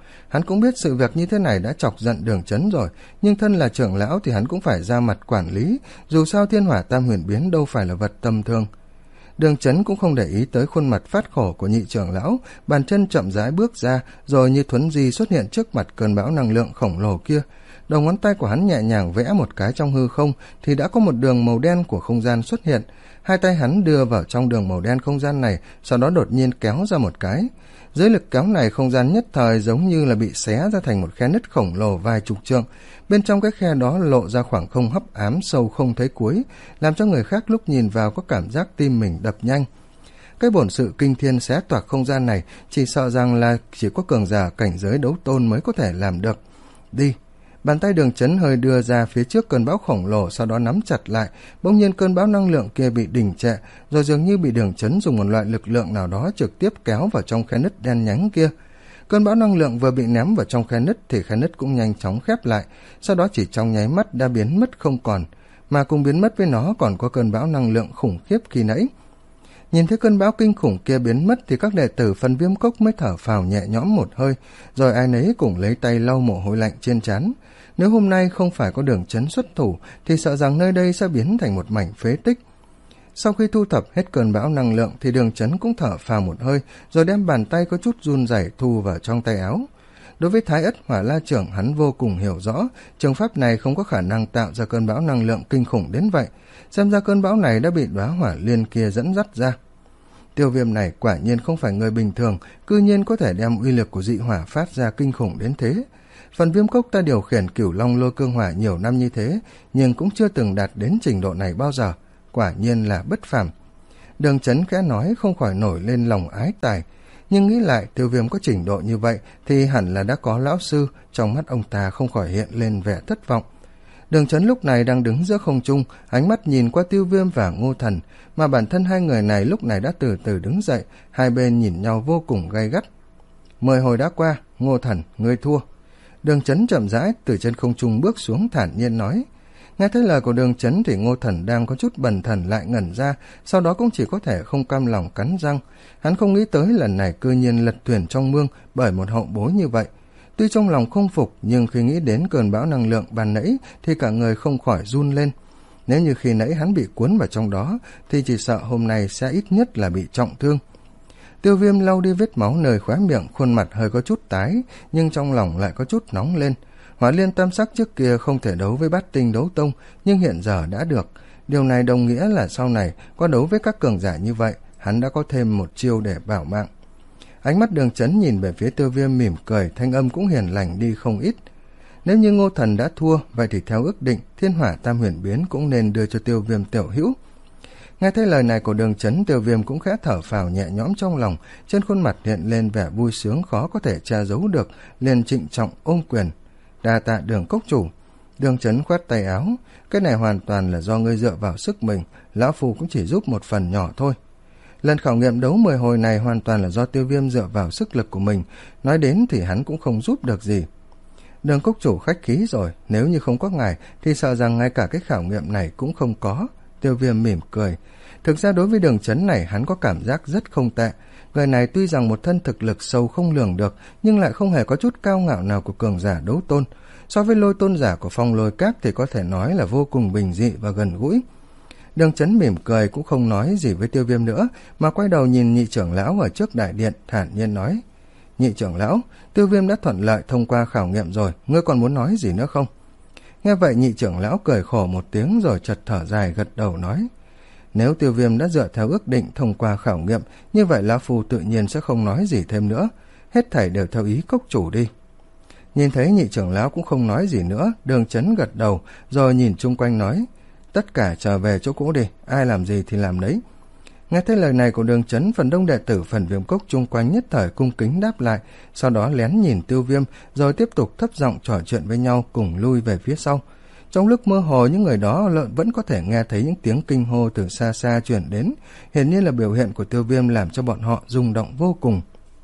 Hắn cũng biết sự việc như thế này đã chọc giận Đường Chấn rồi, nhưng thân là trưởng lão thì hắn cũng phải ra mặt quản lý, dù sao thiên hỏa tam huyền biến đâu phải là vật tầm thường. Đường Chấn cũng không để ý tới khuôn mặt phát khổ của nhị trưởng lão, bàn chân chậm rãi bước ra, rồi như thuấn di xuất hiện trước mặt cơn bão năng lượng khổng lồ kia. Đầu ngón tay của hắn nhẹ nhàng vẽ một cái trong hư không thì đã có một đường màu đen của không gian xuất hiện. Hai tay hắn đưa vào trong đường màu đen không gian này, sau đó đột nhiên kéo ra một cái. Dưới lực kéo này, không gian nhất thời giống như là bị xé ra thành một khe nứt khổng lồ vài chục trượng. Bên trong cái khe đó lộ ra khoảng không hấp ám sâu không thấy cuối, làm cho người khác lúc nhìn vào có cảm giác tim mình đập nhanh. Cái bổn sự kinh thiên xé toạc không gian này chỉ sợ rằng là chỉ có cường giả cảnh giới đấu tôn mới có thể làm được. Đi! Bàn tay Đường Chấn hơi đưa ra phía trước cơn bão khổng lồ, sau đó nắm chặt lại. Bỗng nhiên cơn bão năng lượng kia bị đình trệ, rồi dường như bị Đường Chấn dùng một loại lực lượng nào đó trực tiếp kéo vào trong khe nứt đen nhánh kia. Cơn bão năng lượng vừa bị ném vào trong khe nứt thì khe nứt cũng nhanh chóng khép lại, sau đó chỉ trong nháy mắt đã biến mất không còn, mà cùng biến mất với nó còn có cơn bão năng lượng khủng khiếp khi nãy. Nhìn thấy cơn bão kinh khủng kia biến mất thì các đệ tử Phần Viêm Cốc mới thở phào nhẹ nhõm một hơi, rồi ai nấy cùng lấy tay lau mồ hôi lạnh trên trán. Nếu hôm nay không phải có Đường Chấn xuất thủ thì sợ rằng nơi đây sẽ biến thành một mảnh phế tích. Sau khi thu thập hết cơn bão năng lượng thì Đường Chấn cũng thở phào một hơi, rồi đem bàn tay có chút run rẩy thu vào trong tay áo. Đối với Thái Ất Hỏa La Trưởng, hắn vô cùng hiểu rõ, trường pháp này không có khả năng tạo ra cơn bão năng lượng kinh khủng đến vậy. Xem ra cơn bão này đã bị đóa hỏa liên kia dẫn dắt ra. Tiêu Viêm này quả nhiên không phải người bình thường, cư nhiên có thể đem uy lực của dị hỏa phát ra kinh khủng đến thế. Phần Viêm Cốc ta điều khiển Cửu Long Lôi Cương Hỏa nhiều năm như thế, nhưng cũng chưa từng đạt đến trình độ này bao giờ, quả nhiên là bất phàm. Đường Chấn khẽ nói, không khỏi nổi lên lòng ái tài, nhưng nghĩ lại Tiêu Viêm có trình độ như vậy thì hẳn là đã có lão sư, trong mắt ông ta không khỏi hiện lên vẻ thất vọng. Đường Chấn lúc này đang đứng giữa không trung, ánh mắt nhìn qua Tiêu Viêm và Ngô Thần, mà bản thân hai người này lúc này đã từ từ đứng dậy, hai bên nhìn nhau vô cùng gay gắt. Mười hồi đã qua, Ngô Thần, ngươi thua. Đường Chấn chậm rãi từ trên không trung bước xuống, thản nhiên nói. Nghe thấy lời của Đường Chấn thì Ngô Thần đang có chút bần thần lại ngẩn ra, sau đó cũng chỉ có thể không cam lòng cắn răng. Hắn không nghĩ tới lần này cư nhiên lật thuyền trong mương bởi một hậu bối như vậy. Tuy trong lòng không phục, nhưng khi nghĩ đến cơn bão năng lượng ban nãy thì cả người không khỏi run lên. Nếu như khi nãy hắn bị cuốn vào trong đó thì chỉ sợ hôm nay sẽ ít nhất là bị trọng thương. Tiêu Viêm lau đi vết máu nơi khóe miệng, khuôn mặt hơi có chút tái, nhưng trong lòng lại có chút nóng lên. Hỏa liên tam sắc trước kia không thể đấu với bát tinh đấu tông, nhưng hiện giờ đã được. Điều này đồng nghĩa là sau này có đấu với các cường giả như vậy, hắn đã có thêm một chiêu để bảo mạng. Ánh mắt Đường Chấn nhìn về phía Tiêu Viêm mỉm cười, thanh âm cũng hiền lành đi không ít. Nếu như Ngô Thần đã thua, vậy thì theo ước định, thiên hỏa tam huyền biến cũng nên đưa cho Tiêu Viêm tiểu hữu. Nghe thấy lời này của Đường Chấn, Tiêu Viêm cũng khẽ thở phào nhẹ nhõm trong lòng, trên khuôn mặt hiện lên vẻ vui sướng khó có thể che giấu được, liền trịnh trọng ôm quyền. Đa tạ Đường cốc chủ. Đường Chấn khoát tay áo, cái này hoàn toàn là do ngươi dựa vào sức mình, lão phu cũng chỉ giúp một phần nhỏ thôi. Lần khảo nghiệm đấu mười hồi này hoàn toàn là do Tiêu Viêm dựa vào sức lực của mình, nói đến thì hắn cũng không giúp được gì. Đường cốc chủ khách khí rồi, nếu như không có ngài thì sợ rằng ngay cả cái khảo nghiệm này cũng không có. Tiêu Viêm mỉm cười. Thực ra đối với Đường Chấn này hắn có cảm giác rất không tệ. Người này tuy rằng một thân thực lực sâu không lường được, nhưng lại không hề có chút cao ngạo nào của cường giả đấu tôn. So với Lôi tôn giả của Phong Lôi Các thì có thể nói là vô cùng bình dị và gần gũi. Đường Chấn mỉm cười cũng không nói gì với Tiêu Viêm nữa, mà quay đầu nhìn nhị trưởng lão ở trước đại điện, thản nhiên nói. Nhị trưởng lão, Tiêu Viêm đã thuận lợi thông qua khảo nghiệm rồi, ngươi còn muốn nói gì nữa không? Nghe vậy nhị trưởng lão cười khổ một tiếng rồi chợt thở dài gật đầu nói. Nếu Tiêu Viêm đã dựa theo ước định thông qua khảo nghiệm, như vậy lão phu tự nhiên sẽ không nói gì thêm nữa, hết thảy đều theo ý cốc chủ đi. Nhìn thấy nhị trưởng lão cũng không nói gì nữa, Đường Chấn gật đầu rồi nhìn chung quanh nói. Tất cả trở về chỗ cũ đi, ai làm gì thì làm đấy. Nghe thấy lời này của Đường Chấn, phần đông đệ tử Phần Viêm Cốc chung quanh nhất thời cung kính đáp lại, sau đó lén nhìn Tiêu Viêm rồi tiếp tục thấp giọng trò chuyện với nhau cùng lui về phía sau. Trong lúc mơ hồ, những người đó lợn vẫn có thể nghe thấy những tiếng kinh hô từ xa xa truyền đến, hiển nhiên là biểu hiện của Tiêu Viêm làm cho bọn họ rung động vô cùng.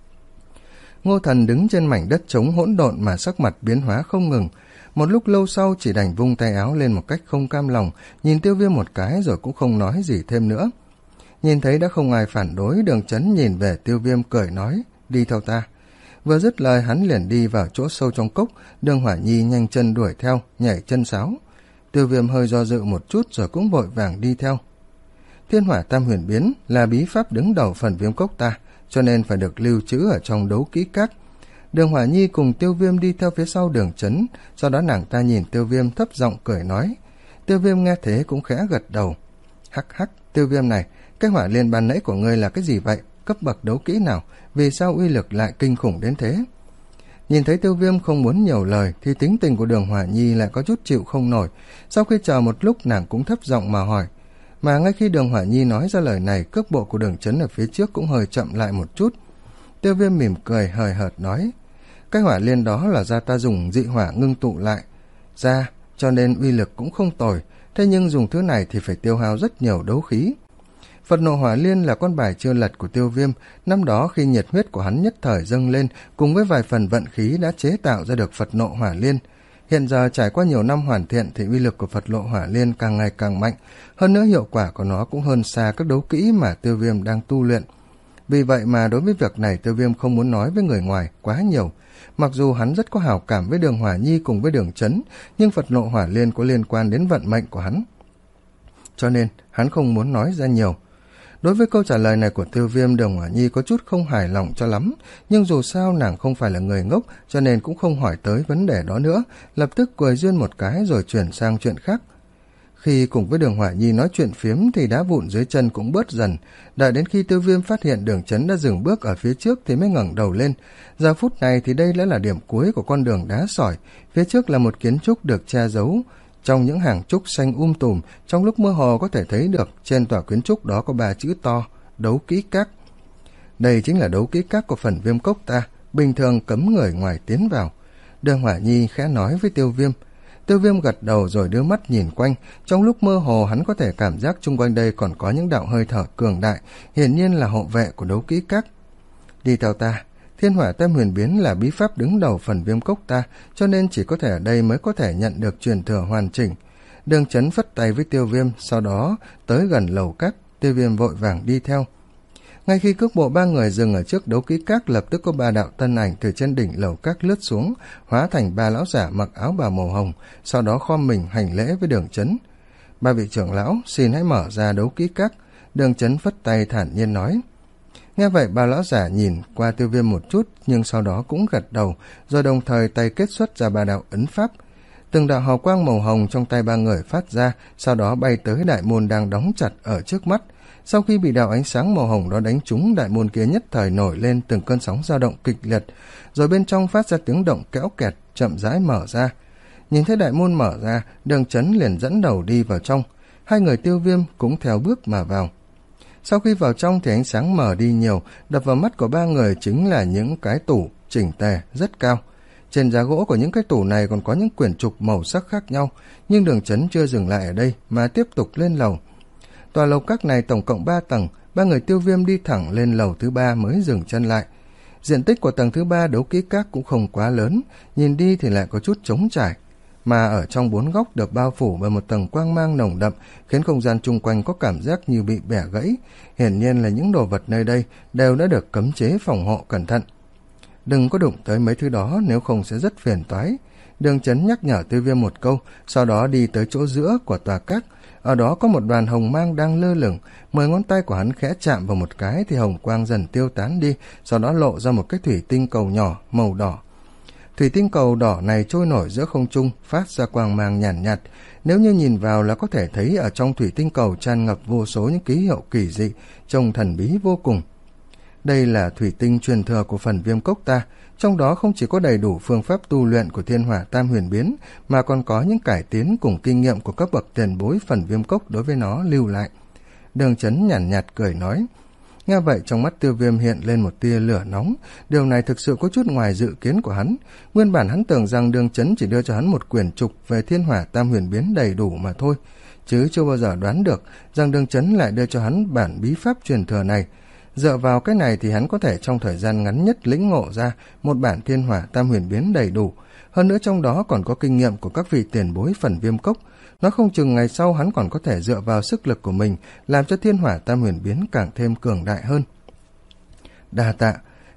Ngô Thần đứng trên mảnh đất trống hỗn độn mà sắc mặt biến hóa không ngừng. Một lúc lâu sau chỉ đành vung tay áo lên một cách không cam lòng, nhìn Tiêu Viêm một cái rồi cũng không nói gì thêm nữa. Nhìn thấy đã không ai phản đối, Đường Chấn nhìn về Tiêu Viêm cười nói, đi theo ta. Vừa dứt lời hắn liền đi vào chỗ sâu trong cốc, Đường Hỏa Nhi nhanh chân đuổi theo, nhảy chân sáo. Tiêu Viêm hơi do dự một chút rồi cũng vội vàng đi theo. Thiên hỏa tam huyền biến là bí pháp đứng đầu phần viêm cốc ta, cho nên phải được lưu trữ ở trong đấu kỹ các. Đường Hỏa Nhi cùng Tiêu Viêm đi theo phía sau Đường Chấn, sau đó nàng ta nhìn Tiêu Viêm thấp giọng cười nói. Tiêu Viêm nghe thế cũng khẽ gật đầu. Hắc hắc, Tiêu Viêm này, cái hỏa liên ban nãy của ngươi là cái gì vậy? Cấp bậc đấu kỹ nào? Vì sao uy lực lại kinh khủng đến thế? Nhìn thấy Tiêu Viêm không muốn nhiều lời thì tính tình của Đường Hỏa Nhi lại có chút chịu không nổi. Sau khi chờ một lúc nàng cũng thấp giọng mà hỏi. Mà ngay khi Đường Hỏa Nhi nói ra lời này, cước bộ của Đường Chấn ở phía trước cũng hơi chậm lại một chút. Tiêu Viêm mỉm cười hời hợt nói. Cái hỏa liên đó là do ta dùng dị hỏa ngưng tụ lại ra, cho nên uy lực cũng không tồi. Thế nhưng dùng thứ này thì phải tiêu hao rất nhiều đấu khí. Phật nộ hỏa liên là con bài chưa lật của Tiêu Viêm. Năm đó khi nhiệt huyết của hắn nhất thời dâng lên, cùng với vài phần vận khí đã chế tạo ra được Phật nộ hỏa liên. Hiện giờ trải qua nhiều năm hoàn thiện thì uy lực của Phật nộ hỏa liên càng ngày càng mạnh. Hơn nữa hiệu quả của nó cũng hơn xa các đấu kỹ mà Tiêu Viêm đang tu luyện. Vì vậy mà đối với việc này Tiêu Viêm không muốn nói với người ngoài quá nhiều. Mặc dù hắn rất có hảo cảm với Đường Hỏa Nhi cùng với Đường Chấn, nhưng Phật nộ hỏa liên có liên quan đến vận mệnh của hắn, cho nên hắn không muốn nói ra nhiều. Đối với câu trả lời này của Tiêu Viêm, Đường Hỏa Nhi có chút không hài lòng cho lắm, nhưng dù sao nàng không phải là người ngốc, cho nên cũng không hỏi tới vấn đề đó nữa, lập tức cười duyên một cái rồi chuyển sang chuyện khác. Khi cùng với Đường Hỏa Nhi nói chuyện phiếm thì đá vụn dưới chân cũng bớt dần, đợi đến khi Tiêu Viêm phát hiện Đường Chấn đã dừng bước ở phía trước thì mới ngẩng đầu lên. Giờ phút này thì đây đã là điểm cuối của con đường đá sỏi, phía trước là một kiến trúc được che giấu trong những hàng trúc xanh um tùm, trong lúc mơ hồ có thể thấy được trên tòa kiến trúc đó có ba chữ to: đấu kỹ các. Đây chính là đấu kỹ các của phần viêm cốc ta, bình thường cấm người ngoài tiến vào. Đường Hỏa Nhi khẽ nói với Tiêu Viêm. Tiêu Viêm gật đầu rồi đưa mắt nhìn quanh, trong lúc mơ hồ hắn có thể cảm giác chung quanh đây còn có những đạo hơi thở cường đại, hiển nhiên là hộ vệ của đấu kỹ các. Đi theo ta, thiên hỏa tam huyền biến là bí pháp đứng đầu phần viêm cốc ta, cho nên chỉ có thể ở đây mới có thể nhận được truyền thừa hoàn chỉnh. Đường Chấn phất tay với Tiêu Viêm, sau đó tới gần lầu các. Tiêu Viêm vội vàng đi theo. Ngay khi cước bộ ba người dừng ở trước đấu kỹ các, lập tức có ba đạo tân ảnh từ trên đỉnh lầu các lướt xuống, hóa thành ba lão giả mặc áo bào màu hồng, sau đó khom mình hành lễ với Đường Chấn. Ba vị trưởng lão, xin hãy mở ra đấu kỹ các. Đường Chấn phất tay thản nhiên nói. Nghe vậy ba lão giả nhìn qua Tiêu Viêm một chút, nhưng sau đó cũng gật đầu, rồi đồng thời tay kết xuất ra ba đạo ấn pháp. Từng đạo hào quang màu hồng trong tay ba người phát ra, sau đó bay tới đại môn đang đóng chặt ở trước mắt. Sau khi bị đạo ánh sáng màu hồng đó đánh trúng, đại môn kia nhất thời nổi lên từng cơn sóng dao động kịch liệt, rồi bên trong phát ra tiếng động kéo kẹt, chậm rãi mở ra. Nhìn thấy đại môn mở ra, Đường Chấn liền dẫn đầu đi vào trong, hai người Tiêu Viêm cũng theo bước mà vào. Sau khi vào trong thì ánh sáng mở đi nhiều, đập vào mắt của ba người chính là những cái tủ chỉnh tề rất cao. Trên giá gỗ của những cái tủ này còn có những quyển trục màu sắc khác nhau, nhưng Đường Chấn chưa dừng lại ở đây mà tiếp tục lên lầu. Tòa lầu các này tổng cộng ba tầng, ba người Tiêu Viêm đi thẳng lên lầu thứ ba mới dừng chân lại. Diện tích của tầng thứ ba đấu kỹ các cũng không quá lớn, nhìn đi thì lại có chút trống trải, mà ở trong bốn góc được bao phủ bởi một tầng quang mang nồng đậm, khiến không gian chung quanh có cảm giác như bị bẻ gãy. Hiển nhiên là những đồ vật nơi đây đều đã được cấm chế phòng hộ cẩn thận. Đừng có đụng tới mấy thứ đó, nếu không sẽ rất phiền toái. Đường Chấn nhắc nhở Tiêu Viêm một câu, sau đó đi tới chỗ giữa của tòa các. Ở đó có một đoàn hồng mang đang lơ lửng, mười ngón tay của hắn khẽ chạm vào một cái thì hồng quang dần tiêu tán đi, sau đó lộ ra một cái thủy tinh cầu nhỏ màu đỏ. Thủy tinh cầu đỏ này trôi nổi giữa không trung, phát ra quang mang nhàn nhạt, nhạt. Nếu như nhìn vào là có thể thấy ở trong thủy tinh cầu tràn ngập vô số những ký hiệu kỳ dị, trông thần bí vô cùng. Đây là thủy tinh truyền thừa của phần viêm cốc ta, trong đó không chỉ có đầy đủ phương pháp tu luyện của thiên hỏa tam huyền biến, mà còn có những cải tiến cùng kinh nghiệm của các bậc tiền bối phần viêm cốc đối với nó lưu lại. Đường Chấn nhàn nhạt, nhạt cười nói. Nghe vậy trong mắt Tiêu Viêm hiện lên một tia lửa nóng, điều này thực sự có chút ngoài dự kiến của hắn. Nguyên bản hắn tưởng rằng Đường Chấn chỉ đưa cho hắn một quyển trục về thiên hỏa tam huyền biến đầy đủ mà thôi, chứ chưa bao giờ đoán được rằng Đường Chấn lại đưa cho hắn bản bí pháp truyền thừa này. Dựa vào cái này thì hắn có thể trong thời gian ngắn nhất lĩnh ngộ ra một bản thiên hỏa tam huyền biến đầy đủ, hơn nữa trong đó còn có kinh nghiệm của các vị tiền bối phần viêm cốc. Nó không chừng ngày sau hắn còn có thể dựa vào sức lực của mình làm cho thiên hỏa tam huyền biến càng thêm cường đại hơn. Đa tạ.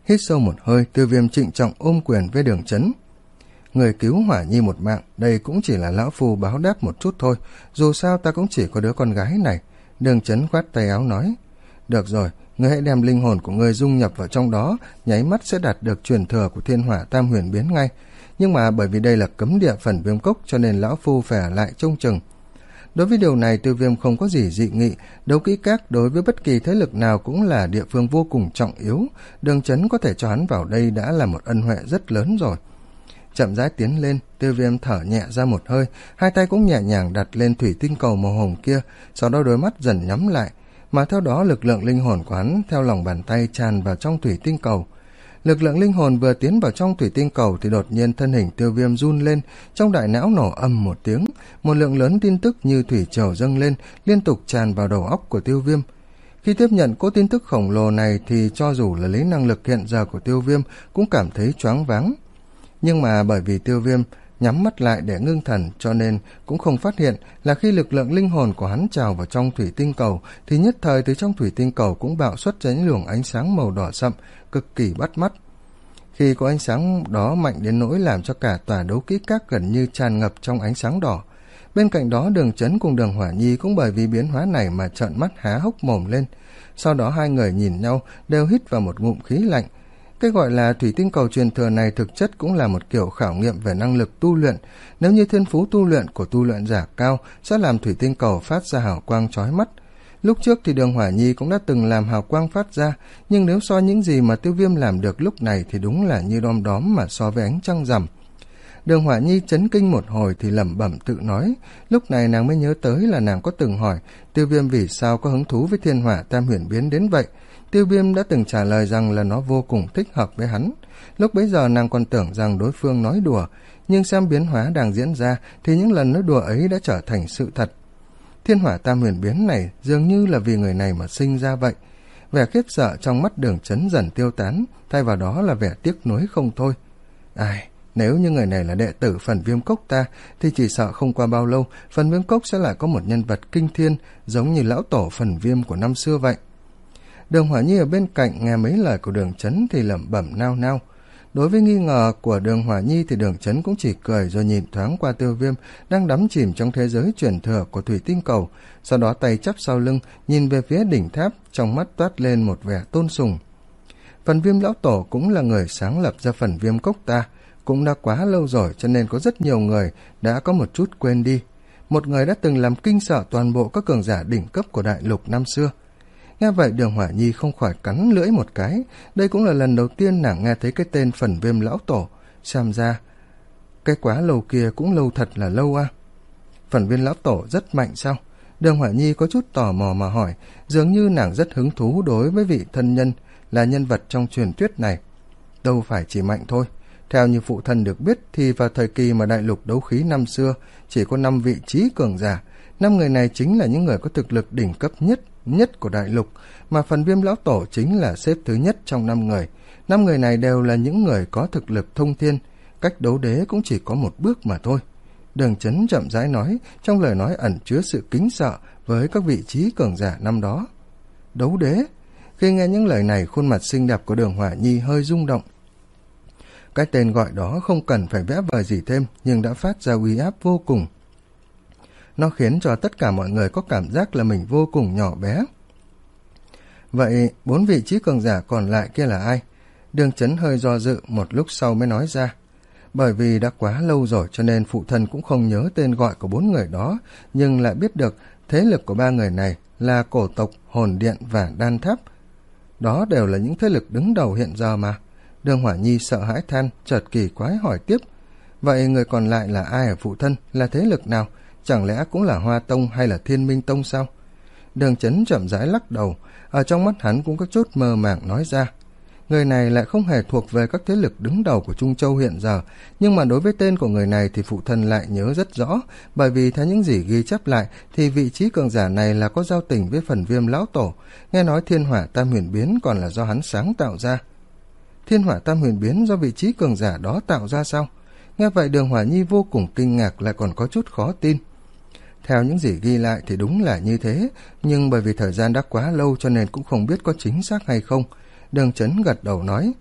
Hít sâu một hơi, Tiêu Viêm trịnh trọng ôm quyền với Đường Chấn. Người cứu Hỏa Nhi một mạng, đây cũng chỉ là lão phu báo đáp một chút thôi, dù sao ta cũng chỉ có đứa con gái này. Đường Chấn khoát tay áo nói, được rồi, ngươi hãy đem linh hồn của ngươi dung nhập vào trong đó, nháy mắt sẽ đạt được truyền thừa của Thiên Hỏa Tam Huyền Biến ngay. Nhưng mà bởi vì đây là cấm địa Phần Viêm Cốc cho nên lão phu phải ở lại trông chừng. Đối với điều này, Tiêu Viêm không có gì dị nghị, đấu kỹ các đối với bất kỳ thế lực nào cũng là địa phương vô cùng trọng yếu, Đường Chấn có thể cho hắn vào đây đã là một ân huệ rất lớn rồi. Chậm rãi tiến lên, Tiêu Viêm thở nhẹ ra một hơi, hai tay cũng nhẹ nhàng đặt lên thủy tinh cầu màu hồng kia, sau đó đôi mắt dần nhắm lại, mà theo đó lực lượng linh hồn của hắn theo lòng bàn tay tràn vào trong thủy tinh cầu. Lực lượng linh hồn vừa tiến vào trong thủy tinh cầu thì đột nhiên thân hình Tiêu Viêm run lên, trong đại não nổ âm một tiếng, một lượng lớn tin tức như thủy triều dâng lên, liên tục tràn vào đầu óc của Tiêu Viêm. Khi tiếp nhận cỗ tin tức khổng lồ này thì cho dù là lấy năng lực hiện giờ của Tiêu Viêm cũng cảm thấy choáng váng. Nhưng mà bởi vì Tiêu Viêm nhắm mắt lại để ngưng thần cho nên cũng không phát hiện là khi lực lượng linh hồn của hắn trào vào trong thủy tinh cầu thì nhất thời từ trong thủy tinh cầu cũng bạo xuất ra những luồng ánh sáng màu đỏ sậm cực kỳ bắt mắt. Khi có ánh sáng đó mạnh đến nỗi làm cho cả tòa đấu kỹ các gần như tràn ngập trong ánh sáng đỏ. Bên cạnh đó Đường Chấn cùng Đường Hỏa Nhi cũng bởi vì biến hóa này mà trợn mắt há hốc mồm lên. Sau đó hai người nhìn nhau đều hít vào một ngụm khí lạnh. Cái gọi là thủy tinh cầu truyền thừa này thực chất cũng là một kiểu khảo nghiệm về năng lực tu luyện. Nếu như thiên phú tu luyện của tu luyện giả cao sẽ làm thủy tinh cầu phát ra hào quang chói mắt. Lúc trước thì Đường Hỏa Nhi cũng đã từng làm hào quang phát ra, nhưng nếu so những gì mà Tiêu Viêm làm được lúc này thì đúng là như đom đóm mà so với ánh trăng rằm. Đường Hỏa Nhi chấn kinh một hồi thì lẩm bẩm tự nói, lúc này nàng mới nhớ tới là nàng có từng hỏi Tiêu Viêm vì sao có hứng thú với Thiên Hỏa Tam Huyền Biến đến vậy. Tiêu Viêm đã từng trả lời rằng là nó vô cùng thích hợp với hắn. Lúc bấy giờ nàng còn tưởng rằng đối phương nói đùa, nhưng xem biến hóa đang diễn ra thì những lần nói đùa ấy đã trở thành sự thật. Thiên Hỏa Tam Huyền Biến này dường như là vì người này mà sinh ra vậy. Vẻ khiếp sợ trong mắt Đường Chấn dần tiêu tán, thay vào đó là vẻ tiếc nuối không thôi. Ai, nếu như người này là đệ tử Phần Viêm Cốc ta thì chỉ sợ không qua bao lâu Phần Viêm Cốc sẽ lại có một nhân vật kinh thiên giống như lão tổ Phần Viêm của năm xưa vậy. Đường Hỏa Nhi ở bên cạnh nghe mấy lời của Đường Chấn thì lẩm bẩm nao nao. Đối với nghi ngờ của Đường Hỏa Nhi thì Đường Chấn cũng chỉ cười rồi nhìn thoáng qua Tiêu Viêm đang đắm chìm trong thế giới truyền thừa của thủy tinh cầu, sau đó tay chắp sau lưng nhìn về phía đỉnh tháp, trong mắt toát lên một vẻ tôn sùng. Phần Viêm lão tổ cũng là người sáng lập ra Phần Viêm Cốc ta, cũng đã quá lâu rồi cho nên có rất nhiều người đã có một chút quên đi. Một người đã từng làm kinh sợ toàn bộ các cường giả đỉnh cấp của đại lục năm xưa. Nghe vậy Đường Hỏa Nhi không khỏi cắn lưỡi một cái, đây cũng là lần đầu tiên nàng nghe thấy cái tên Phần Viêm lão tổ, xem ra cái quá lâu kia cũng lâu thật là lâu à. Phần Viêm lão tổ rất mạnh sao? Đường Hỏa Nhi có chút tò mò mà hỏi, dường như nàng rất hứng thú đối với vị thân nhân là nhân vật trong truyền thuyết này. Đâu phải chỉ mạnh thôi, theo như phụ thân được biết thì vào thời kỳ mà đại lục đấu khí năm xưa chỉ có năm vị trí cường giả, năm người này chính là những người có thực lực đỉnh cấp nhất nhất của đại lục, mà Phần Viêm lão tổ chính là xếp thứ nhất trong năm người. Năm người này đều là những người có thực lực thông thiên, cách đấu đế cũng chỉ có một bước mà thôi. Đường Chấn chậm rãi nói, trong lời nói ẩn chứa sự kính sợ với các vị trí cường giả năm đó. Đấu đế? Khi nghe những lời này, khuôn mặt xinh đẹp của Đường Hỏa Nhi hơi rung động. Cái tên gọi đó không cần phải vẽ vời gì thêm, nhưng đã phát ra uy áp vô cùng. Nó khiến cho tất cả mọi người có cảm giác là mình vô cùng nhỏ bé. Vậy bốn vị trí cường giả còn lại kia là ai? Đường Chấn hơi do dự, một lúc sau mới nói ra. Bởi vì đã quá lâu rồi cho nên phụ thân cũng không nhớ tên gọi của bốn người đó, nhưng lại biết được thế lực của ba người này là cổ tộc, hồn điện và đan tháp. Đó đều là những thế lực đứng đầu hiện giờ mà. Đường Hỏa Nhi sợ hãi than, chợt kỳ quái hỏi tiếp. Vậy người còn lại là ai ở phụ thân, là thế lực nào? Chẳng lẽ cũng là Hoa Tông hay là Thiên Minh Tông sao? Đường Chấn chậm rãi lắc đầu, ở trong mắt hắn cũng có chút mơ màng nói ra. Người này lại không hề thuộc về các thế lực đứng đầu của Trung Châu hiện giờ, nhưng mà đối với tên của người này thì phụ thân lại nhớ rất rõ, bởi vì theo những gì ghi chép lại thì vị trí cường giả này là có giao tình với Phần Viêm lão tổ, nghe nói Thiên Hỏa Tam Huyền Biến còn là do hắn sáng tạo ra. Thiên Hỏa Tam Huyền Biến do vị trí cường giả đó tạo ra sao? Nghe vậy Đường Hỏa Nhi vô cùng kinh ngạc, lại còn có chút khó tin. Theo những gì ghi lại thì đúng là như thế, nhưng bởi vì thời gian đã quá lâu cho nên cũng không biết có chính xác hay không. Đường Chấn gật đầu nói,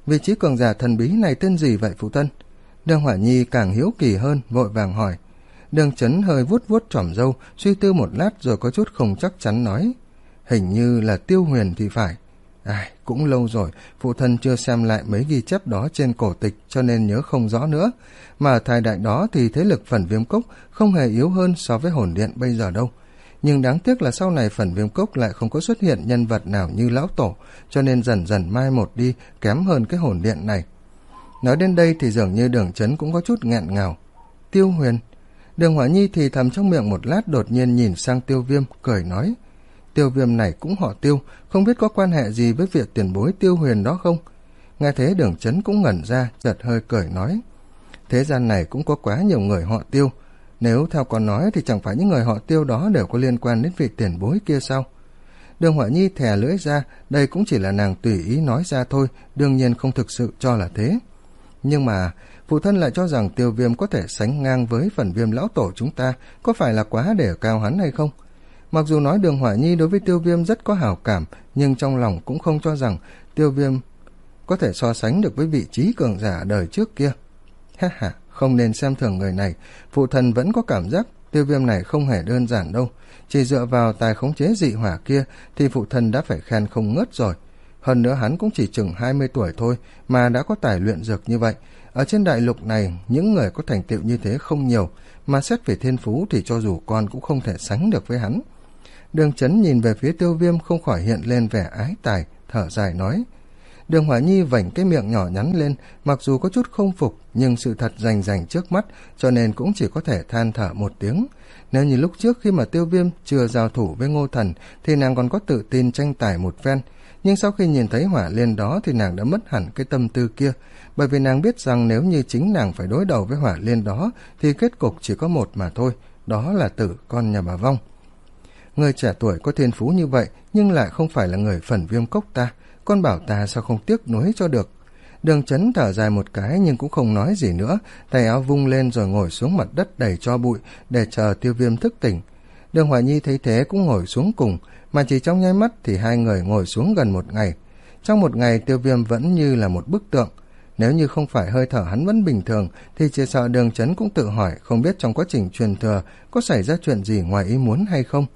vị trí cường giả thần bí này tên gì vậy phụ thân? Đường Hỏa Nhi càng hiếu kỳ hơn, vội vàng hỏi. Đường Chấn hơi vuốt vuốt chỏm râu, suy tư một lát rồi có chút không chắc chắn nói. Hình như là Tiêu Huyền thì phải. Ai, cũng lâu rồi, phụ thân chưa xem lại mấy ghi chép đó trên cổ tịch cho nên nhớ không rõ nữa. Mà ở thời đại đó thì thế lực Phần Viêm Cốc không hề yếu hơn so với hồn điện bây giờ đâu. Nhưng đáng tiếc là sau này Phần Viêm Cốc lại không có xuất hiện nhân vật nào như lão tổ, cho nên dần dần mai một đi, kém hơn cái hồn điện này. Nói đến đây thì dường như Đường Chấn cũng có chút nghẹn ngào. Tiêu Huyền. Đường Hỏa Nhi thì thầm trong miệng một lát, đột nhiên nhìn sang Tiêu Viêm, cười nói. Tiêu Viêm này cũng họ Tiêu, không biết có quan hệ gì với việc tiền bối Tiêu Huyền đó không? Nghe thế Đường Chấn cũng ngẩn ra, chợt hơi cười nói. Thế gian này cũng có quá nhiều người họ Tiêu. Nếu theo con nói thì chẳng phải những người họ Tiêu đó đều có liên quan đến vị tiền bối kia sao? Đường Hỏa Nhi thè lưỡi ra, đây cũng chỉ là nàng tùy ý nói ra thôi, đương nhiên không thực sự cho là thế. Nhưng mà phụ thân lại cho rằng Tiêu Viêm có thể sánh ngang với Phần Viêm lão tổ chúng ta, có phải là quá để cao hắn hay không? Mặc dù nói Đường Hỏa Nhi đối với Tiêu Viêm rất có hảo cảm, nhưng trong lòng cũng không cho rằng Tiêu Viêm có thể so sánh được với vị trí cường giả đời trước kia. Ha ha, không nên xem thường người này, phụ thân vẫn có cảm giác Tiêu Viêm này không hề đơn giản đâu. Chỉ dựa vào tài khống chế dị hỏa kia thì phụ thân đã phải khen không ngớt rồi. Hơn nữa hắn cũng chỉ chừng hai mươi tuổi thôi mà đã có tài luyện dược như vậy. Ở trên đại lục này, những người có thành tựu như thế không nhiều, mà xét về thiên phú thì cho dù con cũng không thể sánh được với hắn. Đường Chấn nhìn về phía Tiêu Viêm không khỏi hiện lên vẻ ái tài, thở dài nói. Đường Hỏa Nhi vảnh cái miệng nhỏ nhắn lên, mặc dù có chút không phục, nhưng sự thật rành rành trước mắt, cho nên cũng chỉ có thể than thở một tiếng. Nếu như lúc trước khi mà Tiêu Viêm chưa giao thủ với Ngô Thần, thì nàng còn có tự tin tranh tài một phen. Nhưng sau khi nhìn thấy hỏa liên đó thì nàng đã mất hẳn cái tâm tư kia, bởi vì nàng biết rằng nếu như chính nàng phải đối đầu với hỏa liên đó, thì kết cục chỉ có một mà thôi, đó là tử con nhà bà Vong. Người trẻ tuổi có thiên phú như vậy, nhưng lại không phải là người Phần Viêm Cốc ta, con bảo ta sao không tiếc nuối cho được. Đường Chấn thở dài một cái nhưng cũng không nói gì nữa, tay áo vung lên rồi ngồi xuống mặt đất đầy tro bụi để chờ Tiêu Viêm thức tỉnh. Đường Hỏa Nhi thấy thế cũng ngồi xuống cùng, mà chỉ trong nháy mắt thì hai người ngồi xuống gần một ngày. Trong một ngày Tiêu Viêm vẫn như là một bức tượng. Nếu như không phải hơi thở hắn vẫn bình thường thì chỉ sợ Đường Chấn cũng tự hỏi không biết trong quá trình truyền thừa có xảy ra chuyện gì ngoài ý muốn hay không.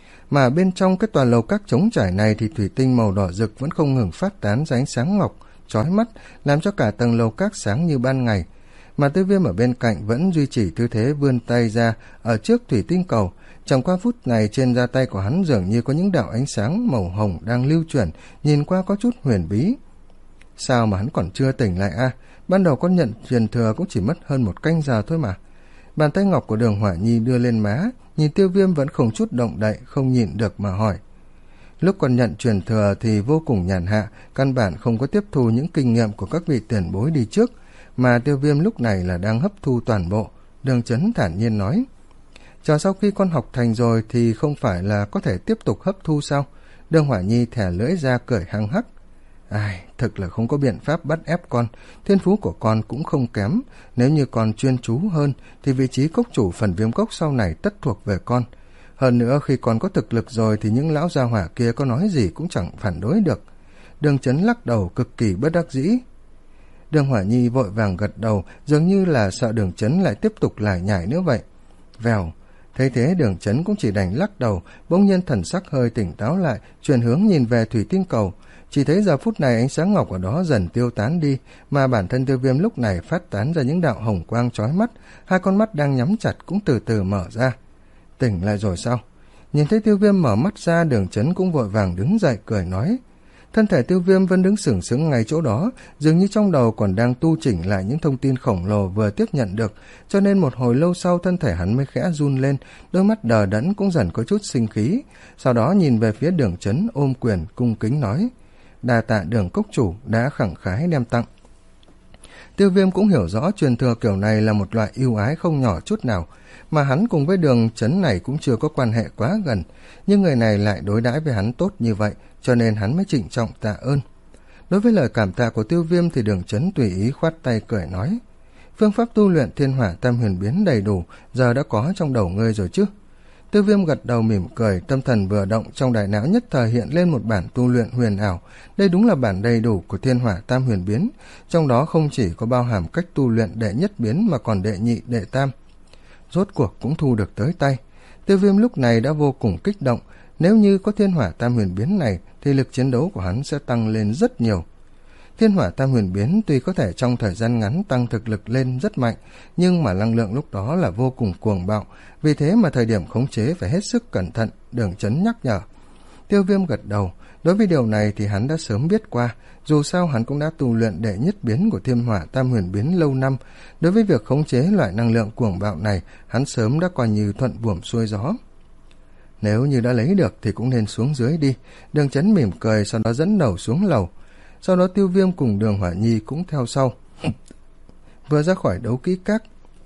Mà bên trong cái tòa lầu các trống trải này thì thủy tinh màu đỏ rực vẫn không ngừng phát tán ra ánh sáng ngọc chói mắt, làm cho cả tầng lầu các sáng như ban ngày. Mà Tiêu Viêm ở bên cạnh vẫn duy trì tư thế vươn tay ra ở trước thủy tinh cầu. Trong qua phút này trên da tay của hắn dường như có những đạo ánh sáng màu hồng đang lưu chuyển, nhìn qua có chút huyền bí. Sao mà hắn còn chưa tỉnh lại a? À? Ban đầu con nhận truyền thừa cũng chỉ mất hơn một canh giờ thôi mà. Bàn tay ngọc của Đường Hỏa Nhi đưa lên má, nhìn Tiêu Viêm vẫn không chút động đậy, không nhịn được mà hỏi. Lúc còn nhận truyền thừa thì vô cùng nhàn hạ, căn bản không có tiếp thu những kinh nghiệm của các vị tiền bối đi trước, mà Tiêu Viêm lúc này là đang hấp thu toàn bộ. Đường Chấn thản nhiên nói. Chờ sau khi con học thành rồi thì không phải là có thể tiếp tục hấp thu sao? Đường Hỏa Nhi thè lưỡi ra cười hăng hắc. Ai, thực là không có biện pháp bắt ép con, thiên phú của con cũng không kém, nếu như con chuyên chú hơn thì vị trí cốc chủ Phần Viêm Cốc sau này tất thuộc về con. Hơn nữa khi con có thực lực rồi thì những lão gia hỏa kia có nói gì cũng chẳng phản đối được. Đường Chấn lắc đầu cực kỳ bất đắc dĩ. Đường Hỏa Nhi vội vàng gật đầu, dường như là sợ Đường Chấn lại tiếp tục lải nhải nữa vậy. Vèo, thấy thế Đường Chấn cũng chỉ đành lắc đầu, bỗng nhiên thần sắc hơi tỉnh táo lại, chuyển hướng nhìn về thủy tinh cầu. Chỉ thấy giờ phút này ánh sáng ngọc ở đó dần tiêu tán đi, mà bản thân Tiêu Viêm lúc này phát tán ra những đạo hồng quang chói mắt, hai con mắt đang nhắm chặt cũng từ từ mở ra. Tỉnh lại rồi sao? Nhìn thấy Tiêu Viêm mở mắt ra, Đường Chấn cũng vội vàng đứng dậy cười nói. Thân thể Tiêu Viêm vẫn đứng sừng sững ngay chỗ đó, dường như trong đầu còn đang tu chỉnh lại những thông tin khổng lồ vừa tiếp nhận được, cho nên một hồi lâu sau thân thể hắn mới khẽ run lên, đôi mắt đờ đẫn cũng dần có chút sinh khí. Sau đó nhìn về phía Đường Chấn ôm quyền cung kính nói. Đa tạ Đường cốc chủ đã khẳng khái đem tặng. Tiêu Viêm cũng hiểu rõ truyền thừa kiểu này là một loại ưu ái không nhỏ chút nào, mà hắn cùng với Đường Chấn này cũng chưa có quan hệ quá gần, nhưng người này lại đối đãi với hắn tốt như vậy, cho nên hắn mới trịnh trọng tạ ơn. Đối với lời cảm tạ của Tiêu Viêm thì Đường Chấn tùy ý khoát tay cười nói. Phương pháp tu luyện Thiên Hỏa Tam Huyền Biến đầy đủ, giờ đã có trong đầu ngươi rồi chứ? Tiêu Viêm gật đầu mỉm cười, tâm thần vừa động, trong đại não nhất thời hiện lên một bản tu luyện huyền ảo. Đây đúng là bản đầy đủ của Thiên Hỏa Tam Huyền Biến, trong đó không chỉ có bao hàm cách tu luyện đệ nhất biến mà còn đệ nhị, đệ tam. Rốt cuộc cũng thu được tới tay. Tiêu Viêm lúc này đã vô cùng kích động, nếu như có Thiên Hỏa Tam Huyền Biến này thì lực chiến đấu của hắn sẽ tăng lên rất nhiều. Thiên Hỏa Tam Huyền Biến tuy có thể trong thời gian ngắn tăng thực lực lên rất mạnh, nhưng mà năng lượng lúc đó là vô cùng cuồng bạo, vì thế mà thời điểm khống chế phải hết sức cẩn thận, Đường Chấn nhắc nhở. Tiêu Viêm gật đầu, đối với điều này thì hắn đã sớm biết qua, dù sao hắn cũng đã tu luyện đệ nhất biến của Thiên Hỏa Tam Huyền Biến lâu năm, đối với việc khống chế loại năng lượng cuồng bạo này, hắn sớm đã coi như thuận buồm xuôi gió. Nếu như đã lấy được thì cũng nên xuống dưới đi. Đường Chấn mỉm cười, sau đó dẫn đầu xuống lầu. Sau đó Tiêu Viêm cùng Đường Hỏa Nhi cũng theo sau. Vừa ra khỏi đấu kỹ các,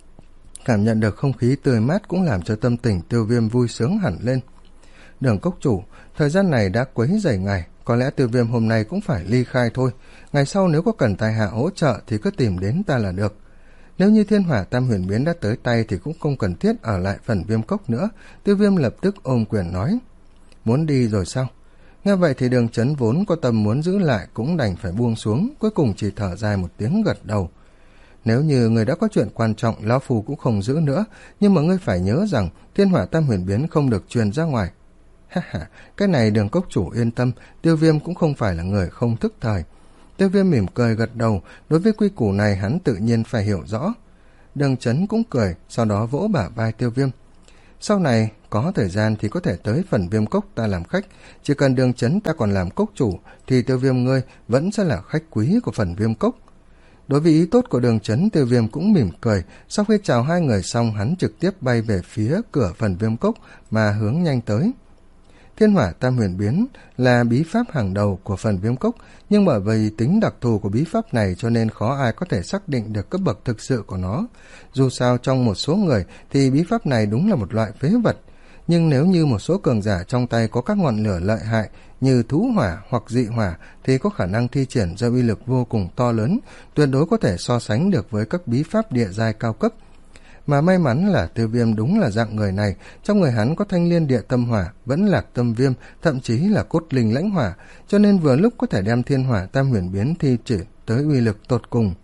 cảm nhận được không khí tươi mát cũng làm cho tâm tình Tiêu Viêm vui sướng hẳn lên. Đường cốc chủ, thời gian này đã quấy rầy ngài, có lẽ Tiêu Viêm hôm nay cũng phải ly khai thôi. Ngày sau nếu có cần tài hạ hỗ trợ thì cứ tìm đến ta là được. Nếu như Thiên Hỏa Tam Huyền Biến đã tới tay thì cũng không cần thiết ở lại phần Viêm Cốc nữa. Tiêu Viêm lập tức ôm quyền nói. Muốn đi rồi sao? Nghe vậy thì Đường Chấn vốn có tâm muốn giữ lại cũng đành phải buông xuống, cuối cùng chỉ thở dài một tiếng gật đầu. Nếu như người đã có chuyện quan trọng, lão phu cũng không giữ nữa, nhưng mà ngươi phải nhớ rằng Thiên Hỏa Tam Huyền Biến không được truyền ra ngoài. Ha ha, cái này Đường cốc chủ yên tâm, Tiêu Viêm cũng không phải là người không thức thời. Tiêu Viêm mỉm cười gật đầu, đối với quy củ này hắn tự nhiên phải hiểu rõ. Đường Chấn cũng cười, sau đó vỗ bả vai Tiêu Viêm. Sau này có thời gian thì có thể tới phần Viêm Cốc ta làm khách, chỉ cần Đường Chấn ta còn làm cốc chủ thì Tiêu Viêm ngươi vẫn sẽ là khách quý của phần Viêm Cốc. Đối với ý tốt của Đường Chấn, Tiêu Viêm cũng mỉm cười, sau khi chào hai người xong hắn trực tiếp bay về phía cửa phần Viêm Cốc mà hướng nhanh tới. Thiên Hỏa Tam Huyền Biến là bí pháp hàng đầu của phần Viêm Cốc, nhưng bởi vì tính đặc thù của bí pháp này cho nên khó ai có thể xác định được cấp bậc thực sự của nó. Dù sao trong một số người thì bí pháp này đúng là một loại phế vật, nhưng nếu như một số cường giả trong tay có các ngọn lửa lợi hại như thú hỏa hoặc dị hỏa thì có khả năng thi triển ra uy lực vô cùng to lớn, tuyệt đối có thể so sánh được với các bí pháp địa giai cao cấp. Mà may mắn là Tiêu Viêm đúng là dạng người này, trong người hắn có thanh liên địa tâm hỏa, vẫn lạc tâm viêm, thậm chí là cốt linh lãnh hỏa, cho nên vừa lúc có thể đem Thiên Hỏa Tam Huyền Biến thi triển tới uy lực tột cùng.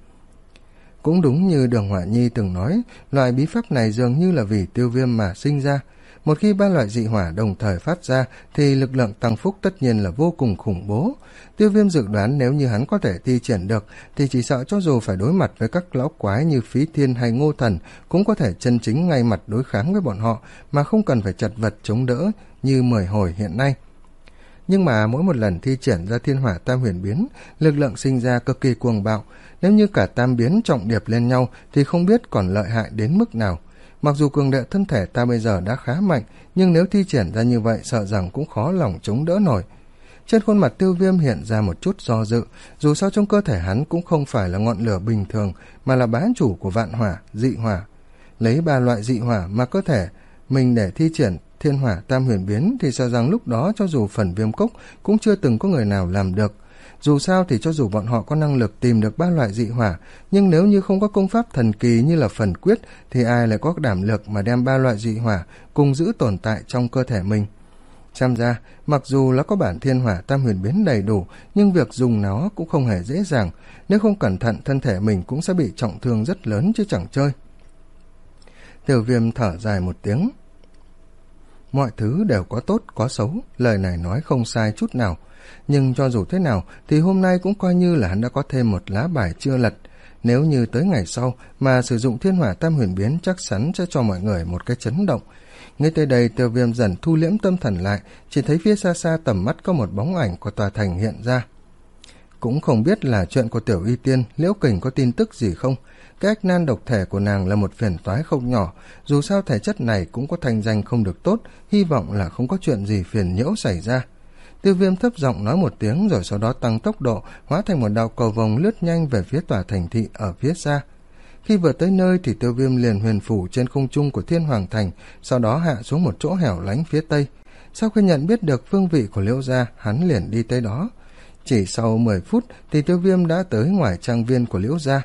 Cũng đúng như Đường Hỏa Nhi từng nói, loại bí pháp này dường như là vì Tiêu Viêm mà sinh ra. Một khi ba loại dị hỏa đồng thời phát ra thì lực lượng tăng phúc tất nhiên là vô cùng khủng bố. Tiêu Viêm dự đoán nếu như hắn có thể thi triển được thì chỉ sợ cho dù phải đối mặt với các lão quái như Phí Thiên hay Ngô Thần cũng có thể chân chính ngay mặt đối kháng với bọn họ mà không cần phải chật vật chống đỡ như mười hồi hiện nay. Nhưng mà mỗi một lần thi triển ra Thiên Hỏa Tam Huyền Biến, lực lượng sinh ra cực kỳ cuồng bạo, nếu như cả tam biến trọng điệp lên nhau thì không biết còn lợi hại đến mức nào. Mặc dù cường độ thân thể ta bây giờ đã khá mạnh, nhưng nếu thi triển ra như vậy sợ rằng cũng khó lòng chống đỡ nổi. Trên khuôn mặt Tiêu Viêm hiện ra một chút do dự, dù sao trong cơ thể hắn cũng không phải là ngọn lửa bình thường, mà là bá chủ của vạn hỏa, dị hỏa. Lấy ba loại dị hỏa mà cơ thể mình để thi triển Thiên Hỏa Tam Huyền Biến thì sợ rằng lúc đó cho dù phần Viêm Cốc cũng chưa từng có người nào làm được. Dù sao thì cho dù bọn họ có năng lực tìm được ba loại dị hỏa, nhưng nếu như không có công pháp thần kỳ như là phần quyết thì ai lại có đảm lực mà đem ba loại dị hỏa cùng giữ tồn tại trong cơ thể mình. Xem ra, mặc dù là có bản Thiên Hỏa Tam Huyền Biến đầy đủ, nhưng việc dùng nó cũng không hề dễ dàng, nếu không cẩn thận thân thể mình cũng sẽ bị trọng thương rất lớn chứ chẳng chơi. Tiêu Viêm thở dài một tiếng. Mọi thứ đều có tốt, có xấu, lời này nói không sai chút nào. Nhưng cho dù thế nào thì hôm nay cũng coi như là hắn đã có thêm một lá bài chưa lật. Nếu như tới ngày sau mà sử dụng Thiên Hỏa Tam Huyền Biến chắc chắn sẽ cho mọi người một cái chấn động. Ngay tới đây Tiêu Viêm dần thu liễm tâm thần lại, chỉ thấy phía xa xa tầm mắt có một bóng ảnh của tòa thành hiện ra. Cũng không biết là chuyện của Tiểu Y Tiên, Liễu Kình có tin tức gì không? Cái ách nan độc thể của nàng là một phiền toái không nhỏ, dù sao thể chất này cũng có thanh danh không được tốt, hy vọng là không có chuyện gì phiền nhiễu xảy ra. Tiêu Viêm thấp giọng nói một tiếng rồi sau đó tăng tốc độ, hóa thành một đạo cầu vồng lướt nhanh về phía tòa thành thị ở phía xa. Khi vừa tới nơi thì Tiêu Viêm liền huyền phủ trên không trung của Thiên Hoàng Thành, sau đó hạ xuống một chỗ hẻo lánh phía tây. Sau khi nhận biết được phương vị của Liễu gia, hắn liền đi tới đó. Chỉ sau mười phút thì Tiêu Viêm đã tới ngoài trang viên của Liễu gia.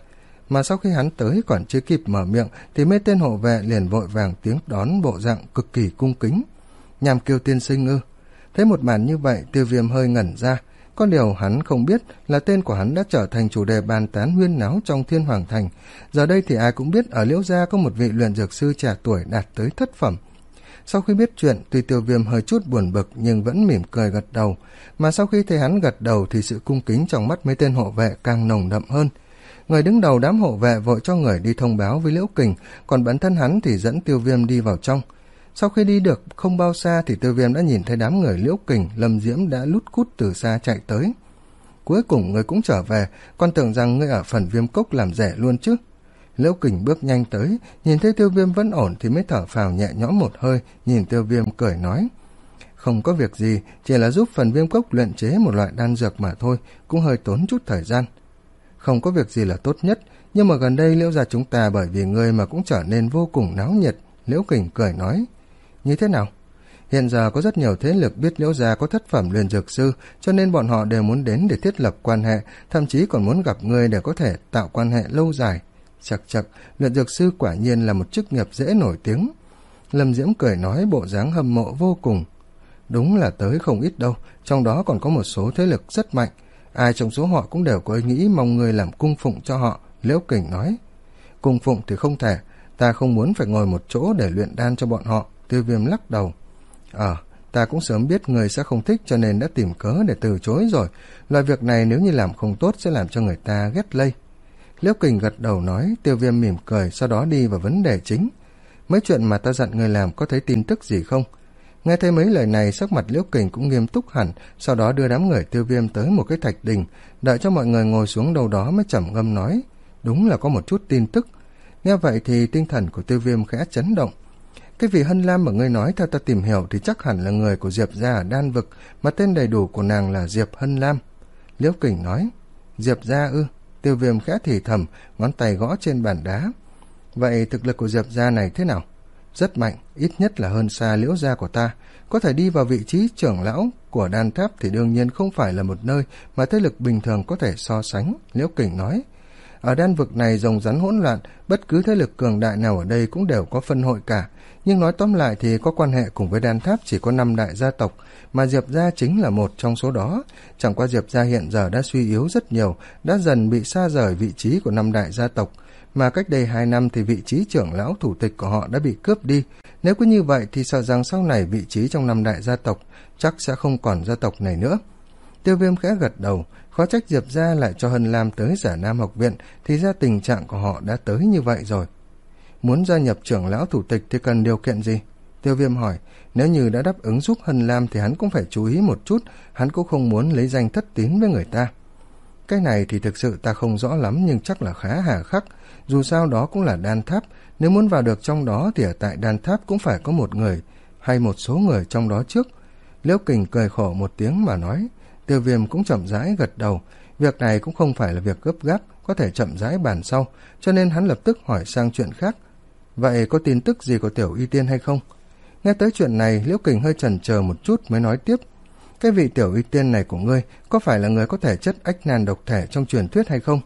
mà sau khi hắn tới còn chưa kịp mở miệng thì mấy tên hộ vệ liền vội vàng tiếng đón bộ dạng cực kỳ cung kính. Nham Kiêu tiên sinh ư? Thấy một màn như vậy, Tiêu Viêm hơi ngẩn ra. Có điều hắn không biết là tên của hắn đã trở thành chủ đề bàn tán huyên náo trong Thiên Hoàng Thành. Giờ đây thì ai cũng biết ở Liễu gia có một vị luyện dược sư trẻ tuổi đạt tới thất phẩm. Sau khi biết chuyện, tuy Tiêu Viêm hơi chút buồn bực nhưng vẫn mỉm cười gật đầu, mà sau khi thấy hắn gật đầu thì sự cung kính trong mắt mấy tên hộ vệ càng nồng đậm hơn. Người đứng đầu đám hộ vệ vội cho người đi thông báo với Liễu Kình, còn bản thân hắn thì dẫn Tiêu Viêm đi vào trong. Sau khi đi được không bao xa thì Tiêu Viêm đã nhìn thấy đám người Liễu Kình, Lâm Diễm đã lút cút từ xa chạy tới. Cuối cùng người cũng trở về, con tưởng rằng ngươi ở phần Viêm Cốc làm rẻ luôn chứ. Liễu Kình bước nhanh tới, nhìn thấy Tiêu Viêm vẫn ổn thì mới thở phào nhẹ nhõm một hơi, nhìn Tiêu Viêm cười nói: không có việc gì, chỉ là giúp phần Viêm Cốc luyện chế một loại đan dược mà thôi, cũng hơi tốn chút thời gian. Không có việc gì là tốt nhất, nhưng mà gần đây Liễu gia chúng ta bởi vì ngươi mà cũng trở nên vô cùng náo nhiệt. Liễu Kình cười nói: như thế nào? Hiện giờ có rất nhiều thế lực biết Liễu gia có thất phẩm luyện dược sư, cho nên bọn họ đều muốn đến để thiết lập quan hệ, thậm chí còn muốn gặp ngươi để có thể tạo quan hệ lâu dài. Chậc chậc, luyện dược sư quả nhiên là một chức nghiệp dễ nổi tiếng. Lâm Diễm cười nói bộ dáng hâm mộ vô cùng. Đúng là tới không ít đâu, trong đó còn có một số thế lực rất mạnh. Ai trong số họ cũng đều có ý nghĩ mong ngươi làm cung phụng cho họ. Liễu Kình nói: cung phụng thì không thể, ta không muốn phải ngồi một chỗ để luyện đan cho bọn họ. Tiêu Viêm lắc đầu: Ờ, ta cũng sớm biết người sẽ không thích cho nên đã tìm cớ để từ chối rồi. Loại việc này nếu như làm không tốt sẽ làm cho người ta ghét lây. Liễu Kình gật đầu nói. Tiêu Viêm mỉm cười, sau đó đi vào vấn đề chính. Mấy chuyện mà ta dặn người làm có thấy tin tức gì không? Nghe thấy mấy lời này, sắc mặt Liễu Kình cũng nghiêm túc hẳn, sau đó đưa đám người Tiêu Viêm tới một cái thạch đình, đợi cho mọi người ngồi xuống đâu đó mới trầm ngâm nói: đúng là có một chút tin tức. Nghe vậy thì tinh thần của Tiêu Viêm khẽ chấn động. Cái vị Hân Lam mà ngươi nói theo ta tìm hiểu thì chắc hẳn là người của Diệp gia ở Đan Vực, mà tên đầy đủ của nàng là Diệp Hân Lam. Liễu Kình nói: Diệp gia ư? Tiêu Viêm khẽ thì thầm, ngón tay gõ trên bàn đá. Vậy thực lực của Diệp gia này thế nào? Rất mạnh, ít nhất là hơn xa Liễu gia của ta. Có thể đi vào vị trí trưởng lão của Đan Tháp thì đương nhiên không phải là một nơi mà thế lực bình thường có thể so sánh. Liễu Kình nói: ở Đan Vực này rồng rắn hỗn loạn, bất cứ thế lực cường đại nào ở đây cũng đều có phân hội cả. Nhưng nói tóm lại thì có quan hệ cùng với Đan Tháp chỉ có năm đại gia tộc, mà Diệp gia chính là một trong số đó. Chẳng qua Diệp gia hiện giờ đã suy yếu rất nhiều, đã dần bị xa rời vị trí của năm đại gia tộc, mà cách đây hai năm thì vị trí trưởng lão thủ tịch của họ đã bị cướp đi. Nếu cứ như vậy thì sợ rằng sau này vị trí trong năm đại gia tộc chắc sẽ không còn gia tộc này nữa. Tiêu Viêm khẽ gật đầu, khó trách Diệp gia lại cho Hân Lam tới Giả Nam học viện, thì ra tình trạng của họ đã tới như vậy rồi. Muốn gia nhập trưởng lão thủ tịch thì cần điều kiện gì? Tiêu Viêm hỏi. Nếu như đã đáp ứng giúp Hân Lam thì hắn cũng phải chú ý một chút, hắn cũng không muốn lấy danh thất tín với người ta. Cái này thì thực sự ta không rõ lắm, nhưng chắc là khá hà khắc. Dù sao đó cũng là Đan Tháp, nếu muốn vào được trong đó thì ở tại Đan Tháp cũng phải có một người hay một số người trong đó trước. Liễu Kình cười khổ một tiếng mà nói. Tiêu Viêm cũng chậm rãi gật đầu. Việc này cũng không phải là việc gấp gáp, có thể chậm rãi bàn sau, cho nên hắn lập tức hỏi sang chuyện khác. Vậy có tin tức gì của Tiểu Y Tiên hay không? Nghe tới chuyện này, Liễu Kình hơi chần chờ một chút mới nói tiếp. Cái vị Tiểu Y Tiên này của ngươi có phải là người có thể chất ách nan độc thể trong truyền thuyết hay không?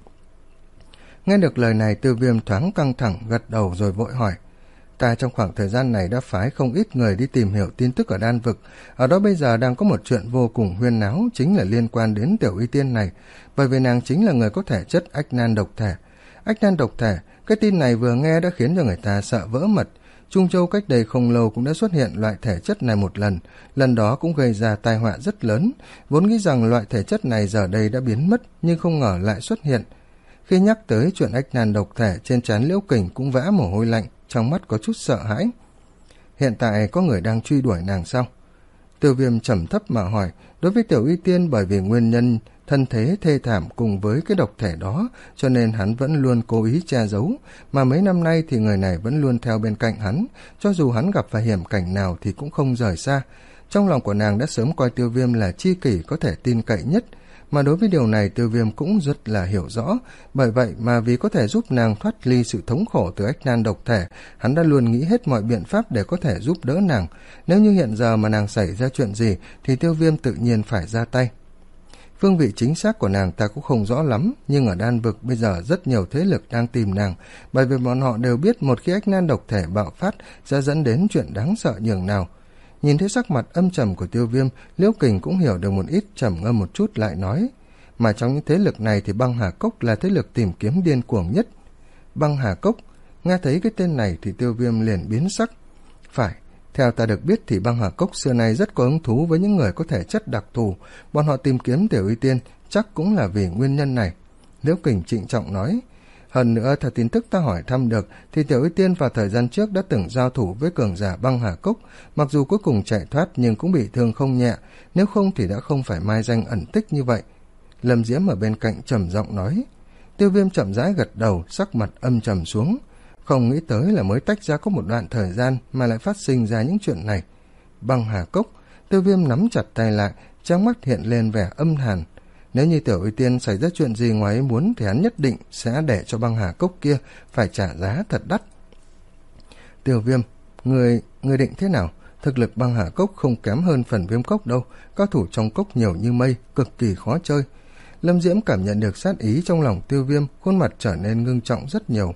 Nghe được lời này, Tiêu Viêm thoáng căng thẳng gật đầu rồi vội hỏi. Ta trong khoảng thời gian này đã phái không ít người đi tìm hiểu tin tức ở Đan Vực. Ở đó bây giờ đang có một chuyện vô cùng huyên náo, chính là liên quan đến Tiểu Y Tiên này, bởi vì nàng chính là người có thể chất ách nan độc thể. Ách nan độc thể, cái tin này vừa nghe đã khiến cho người ta sợ vỡ mật. Trung Châu cách đây không lâu cũng đã xuất hiện loại thể chất này một lần, lần đó cũng gây ra tai họa rất lớn. Vốn nghĩ rằng loại thể chất này giờ đây đã biến mất, nhưng không ngờ lại xuất hiện. Khi nhắc tới chuyện ách nan độc thể, trên trán Liễu Kình cũng vã mồ hôi lạnh, trong mắt có chút sợ hãi. Hiện tại có người đang truy đuổi nàng sao? Tiêu Viêm trầm thấp mà hỏi. Đối với Tiểu Y Tiên, bởi vì nguyên nhân thân thế thê thảm cùng với cái độc thể đó, cho nên hắn vẫn luôn cố ý che giấu, mà mấy năm nay thì người này vẫn luôn theo bên cạnh hắn, cho dù hắn gặp phải hiểm cảnh nào thì cũng không rời xa. Trong lòng của nàng đã sớm coi Tiêu Viêm là tri kỷ có thể tin cậy nhất, mà đối với điều này Tiêu Viêm cũng rất là hiểu rõ. Bởi vậy mà vì có thể giúp nàng thoát ly sự thống khổ từ ách nan độc thể, hắn đã luôn nghĩ hết mọi biện pháp để có thể giúp đỡ nàng. Nếu như hiện giờ mà nàng xảy ra chuyện gì thì Tiêu Viêm tự nhiên phải ra tay. Phương vị chính xác của nàng ta cũng không rõ lắm, nhưng ở đan vực bây giờ rất nhiều thế lực đang tìm nàng, bởi vì bọn họ đều biết một khi ách nan độc thể bạo phát sẽ dẫn đến chuyện đáng sợ nhường nào. Nhìn thấy sắc mặt âm trầm của Tiêu Viêm, Liễu Kình cũng hiểu được một ít, trầm ngâm một chút lại nói, mà trong những thế lực này thì Băng Hà Cốc là thế lực tìm kiếm điên cuồng nhất. Băng Hà Cốc, nghe thấy cái tên này thì Tiêu Viêm liền biến sắc. Phải, theo ta được biết thì Băng Hà Cốc xưa nay rất có hứng thú với những người có thể chất đặc thù, bọn họ tìm kiếm Tiểu Y Tiên chắc cũng là vì nguyên nhân này. Liễu Kình trịnh trọng nói, hơn nữa theo tin tức ta hỏi thăm được thì Tiểu Y Tiên vào thời gian trước đã từng giao thủ với cường giả Băng Hà Cốc, mặc dù cuối cùng chạy thoát nhưng cũng bị thương không nhẹ, nếu không thì đã không phải mai danh ẩn tích như vậy. Lâm Diễm ở bên cạnh trầm giọng nói. Tiêu Viêm chậm rãi gật đầu, sắc mặt âm trầm xuống. Không nghĩ tới là mới tách ra có một đoạn thời gian mà lại phát sinh ra những chuyện này. Băng Hà Cốc, Tiêu Viêm nắm chặt tay lại, trong mắt hiện lên vẻ âm hàn. Nếu như Tiểu Y Tiên xảy ra chuyện gì ngoài ý muốn thì hắn nhất định sẽ để cho Băng Hà Cốc kia phải trả giá thật đắt. Tiêu Viêm, người, người định thế nào? Thực lực Băng Hà Cốc không kém hơn Phần Viêm Cốc đâu, cao thủ trong cốc nhiều như mây, cực kỳ khó chơi. Lâm Diễm cảm nhận được sát ý trong lòng Tiêu Viêm, khuôn mặt trở nên ngưng trọng rất nhiều.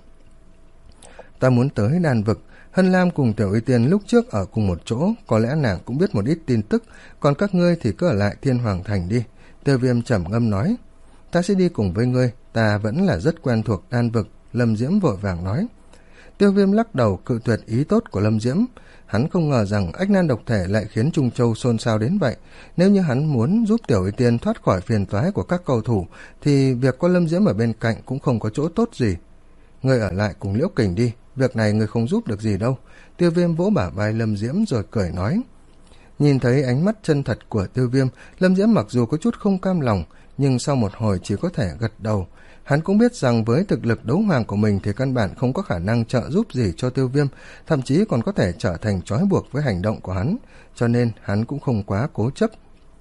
Ta muốn tới đan vực. Hân Lam cùng Tiểu Y Tiên lúc trước ở cùng một chỗ, có lẽ nàng cũng biết một ít tin tức, còn các ngươi thì cứ ở lại Thiên Hoàng Thành đi. Tiêu Viêm trầm ngâm nói. Ta sẽ đi cùng với ngươi, ta vẫn là rất quen thuộc đan vực. Lâm Diễm vội vàng nói. Tiêu Viêm lắc đầu cự tuyệt ý tốt của Lâm Diễm. Hắn không ngờ rằng ách nan độc thể lại khiến Trung Châu xôn xao đến vậy. Nếu như hắn muốn giúp Tiểu Y Tiên thoát khỏi phiền toái của các cầu thủ thì việc có Lâm Diễm ở bên cạnh cũng không có chỗ tốt gì. Ngươi ở lại cùng Liễu Kình đi, việc này ngươi không giúp được gì đâu. Tiêu Viêm vỗ bả vai Lâm Diễm rồi cười nói. Nhìn thấy ánh mắt chân thật của Tiêu Viêm, Lâm Diễm mặc dù có chút không cam lòng, nhưng sau một hồi chỉ có thể gật đầu. Hắn cũng biết rằng với thực lực đấu hoàng của mình thì căn bản không có khả năng trợ giúp gì cho Tiêu Viêm, thậm chí còn có thể trở thành trói buộc với hành động của hắn, cho nên hắn cũng không quá cố chấp.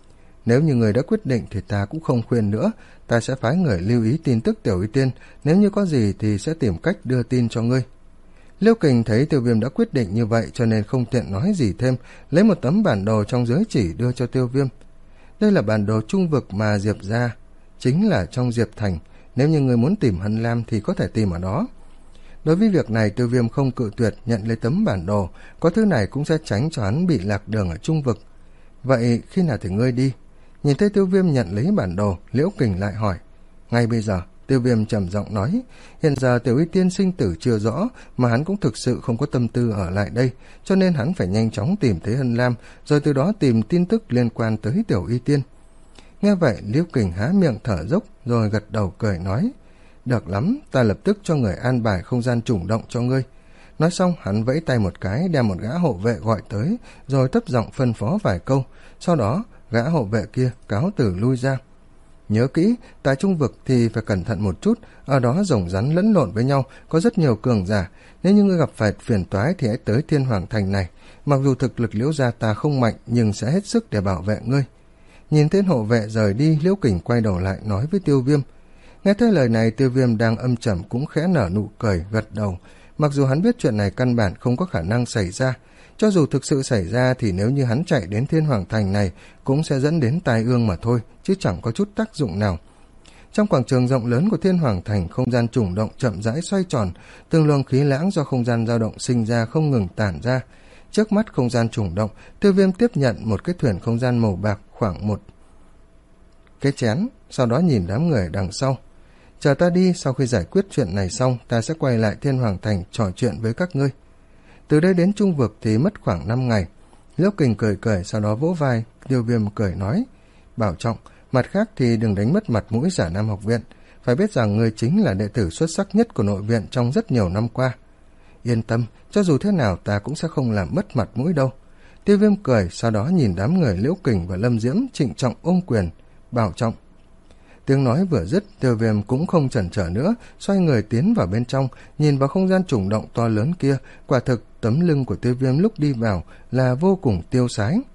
Nếu như người đã quyết định thì ta cũng không khuyên nữa, ta sẽ phái người lưu ý tin tức Tiểu Y Tiên, nếu như có gì thì sẽ tìm cách đưa tin cho ngươi. Liễu Kình thấy Tiêu Viêm đã quyết định như vậy cho nên không tiện nói gì thêm, lấy một tấm bản đồ trong giới chỉ đưa cho Tiêu Viêm. Đây là bản đồ trung vực mà Diệp ra, chính là trong Diệp Thành, nếu như người muốn tìm Hân Lam thì có thể tìm ở đó. Đối với việc này Tiêu Viêm không cự tuyệt nhận lấy tấm bản đồ, có thứ này cũng sẽ tránh cho hắn bị lạc đường ở trung vực. Vậy khi nào thì ngươi đi? Nhìn thấy Tiêu Viêm nhận lấy bản đồ, Liễu Kình lại hỏi. Ngay bây giờ, Tiêu Viêm trầm giọng nói, hiện giờ Tiểu Y Tiên sinh tử chưa rõ, mà hắn cũng thực sự không có tâm tư ở lại đây, cho nên hắn phải nhanh chóng tìm thấy Hân Lam, rồi từ đó tìm tin tức liên quan tới Tiểu Y Tiên. Nghe vậy, Liễu Kình há miệng thở dốc, rồi gật đầu cười nói, được lắm, ta lập tức cho người an bài không gian chủng động cho ngươi. Nói xong, hắn vẫy tay một cái, đem một gã hộ vệ gọi tới, rồi thấp giọng phân phó vài câu, sau đó gã hộ vệ kia cáo từ lui ra. Nhớ kỹ, tại trung vực thì phải cẩn thận một chút, ở đó rồng rắn lẫn lộn với nhau, có rất nhiều cường giả, nếu như ngươi gặp phải phiền toái thì hãy tới Thiên Hoàng Thành này, mặc dù thực lực Liễu gia ta không mạnh nhưng sẽ hết sức để bảo vệ ngươi. Nhìn tên hộ vệ rời đi, Liễu Kình quay đầu lại nói với Tiêu Viêm. Nghe thấy lời này, Tiêu Viêm đang âm trầm cũng khẽ nở nụ cười, gật đầu, mặc dù hắn biết chuyện này căn bản không có khả năng xảy ra. Cho dù thực sự xảy ra thì nếu như hắn chạy đến Thiên Hoàng Thành này cũng sẽ dẫn đến tai ương mà thôi, chứ chẳng có chút tác dụng nào. Trong quảng trường rộng lớn của Thiên Hoàng Thành, không gian chủng động chậm rãi xoay tròn, từng luồng khí lãng do không gian dao động sinh ra không ngừng tản ra. Trước mắt không gian chủng động, Tiêu Viêm tiếp nhận một cái thuyền không gian màu bạc khoảng một cái chén, sau đó nhìn đám người đằng sau. Chờ ta đi, sau khi giải quyết chuyện này xong, ta sẽ quay lại Thiên Hoàng Thành trò chuyện với các ngươi. Từ đây đến trung vực thì mất khoảng năm ngày. Liễu Kình cười cười, sau đó vỗ vai, Tiêu Viêm cười nói, bảo trọng, mặt khác thì đừng đánh mất mặt mũi Giả Nam học viện, phải biết rằng ngươi chính là đệ tử xuất sắc nhất của nội viện trong rất nhiều năm qua. Yên tâm, cho dù thế nào ta cũng sẽ không làm mất mặt mũi đâu. Tiêu Viêm cười, sau đó nhìn đám người Liễu Kình và Lâm Diễm trịnh trọng ôm quyền, bảo trọng. Tiếng nói vừa dứt, Tiêu Viêm cũng không chần chờ nữa, xoay người tiến vào bên trong, nhìn vào không gian chủng động to lớn kia. Quả thực tấm lưng của Tiêu Viêm lúc đi vào là vô cùng tiêu sái.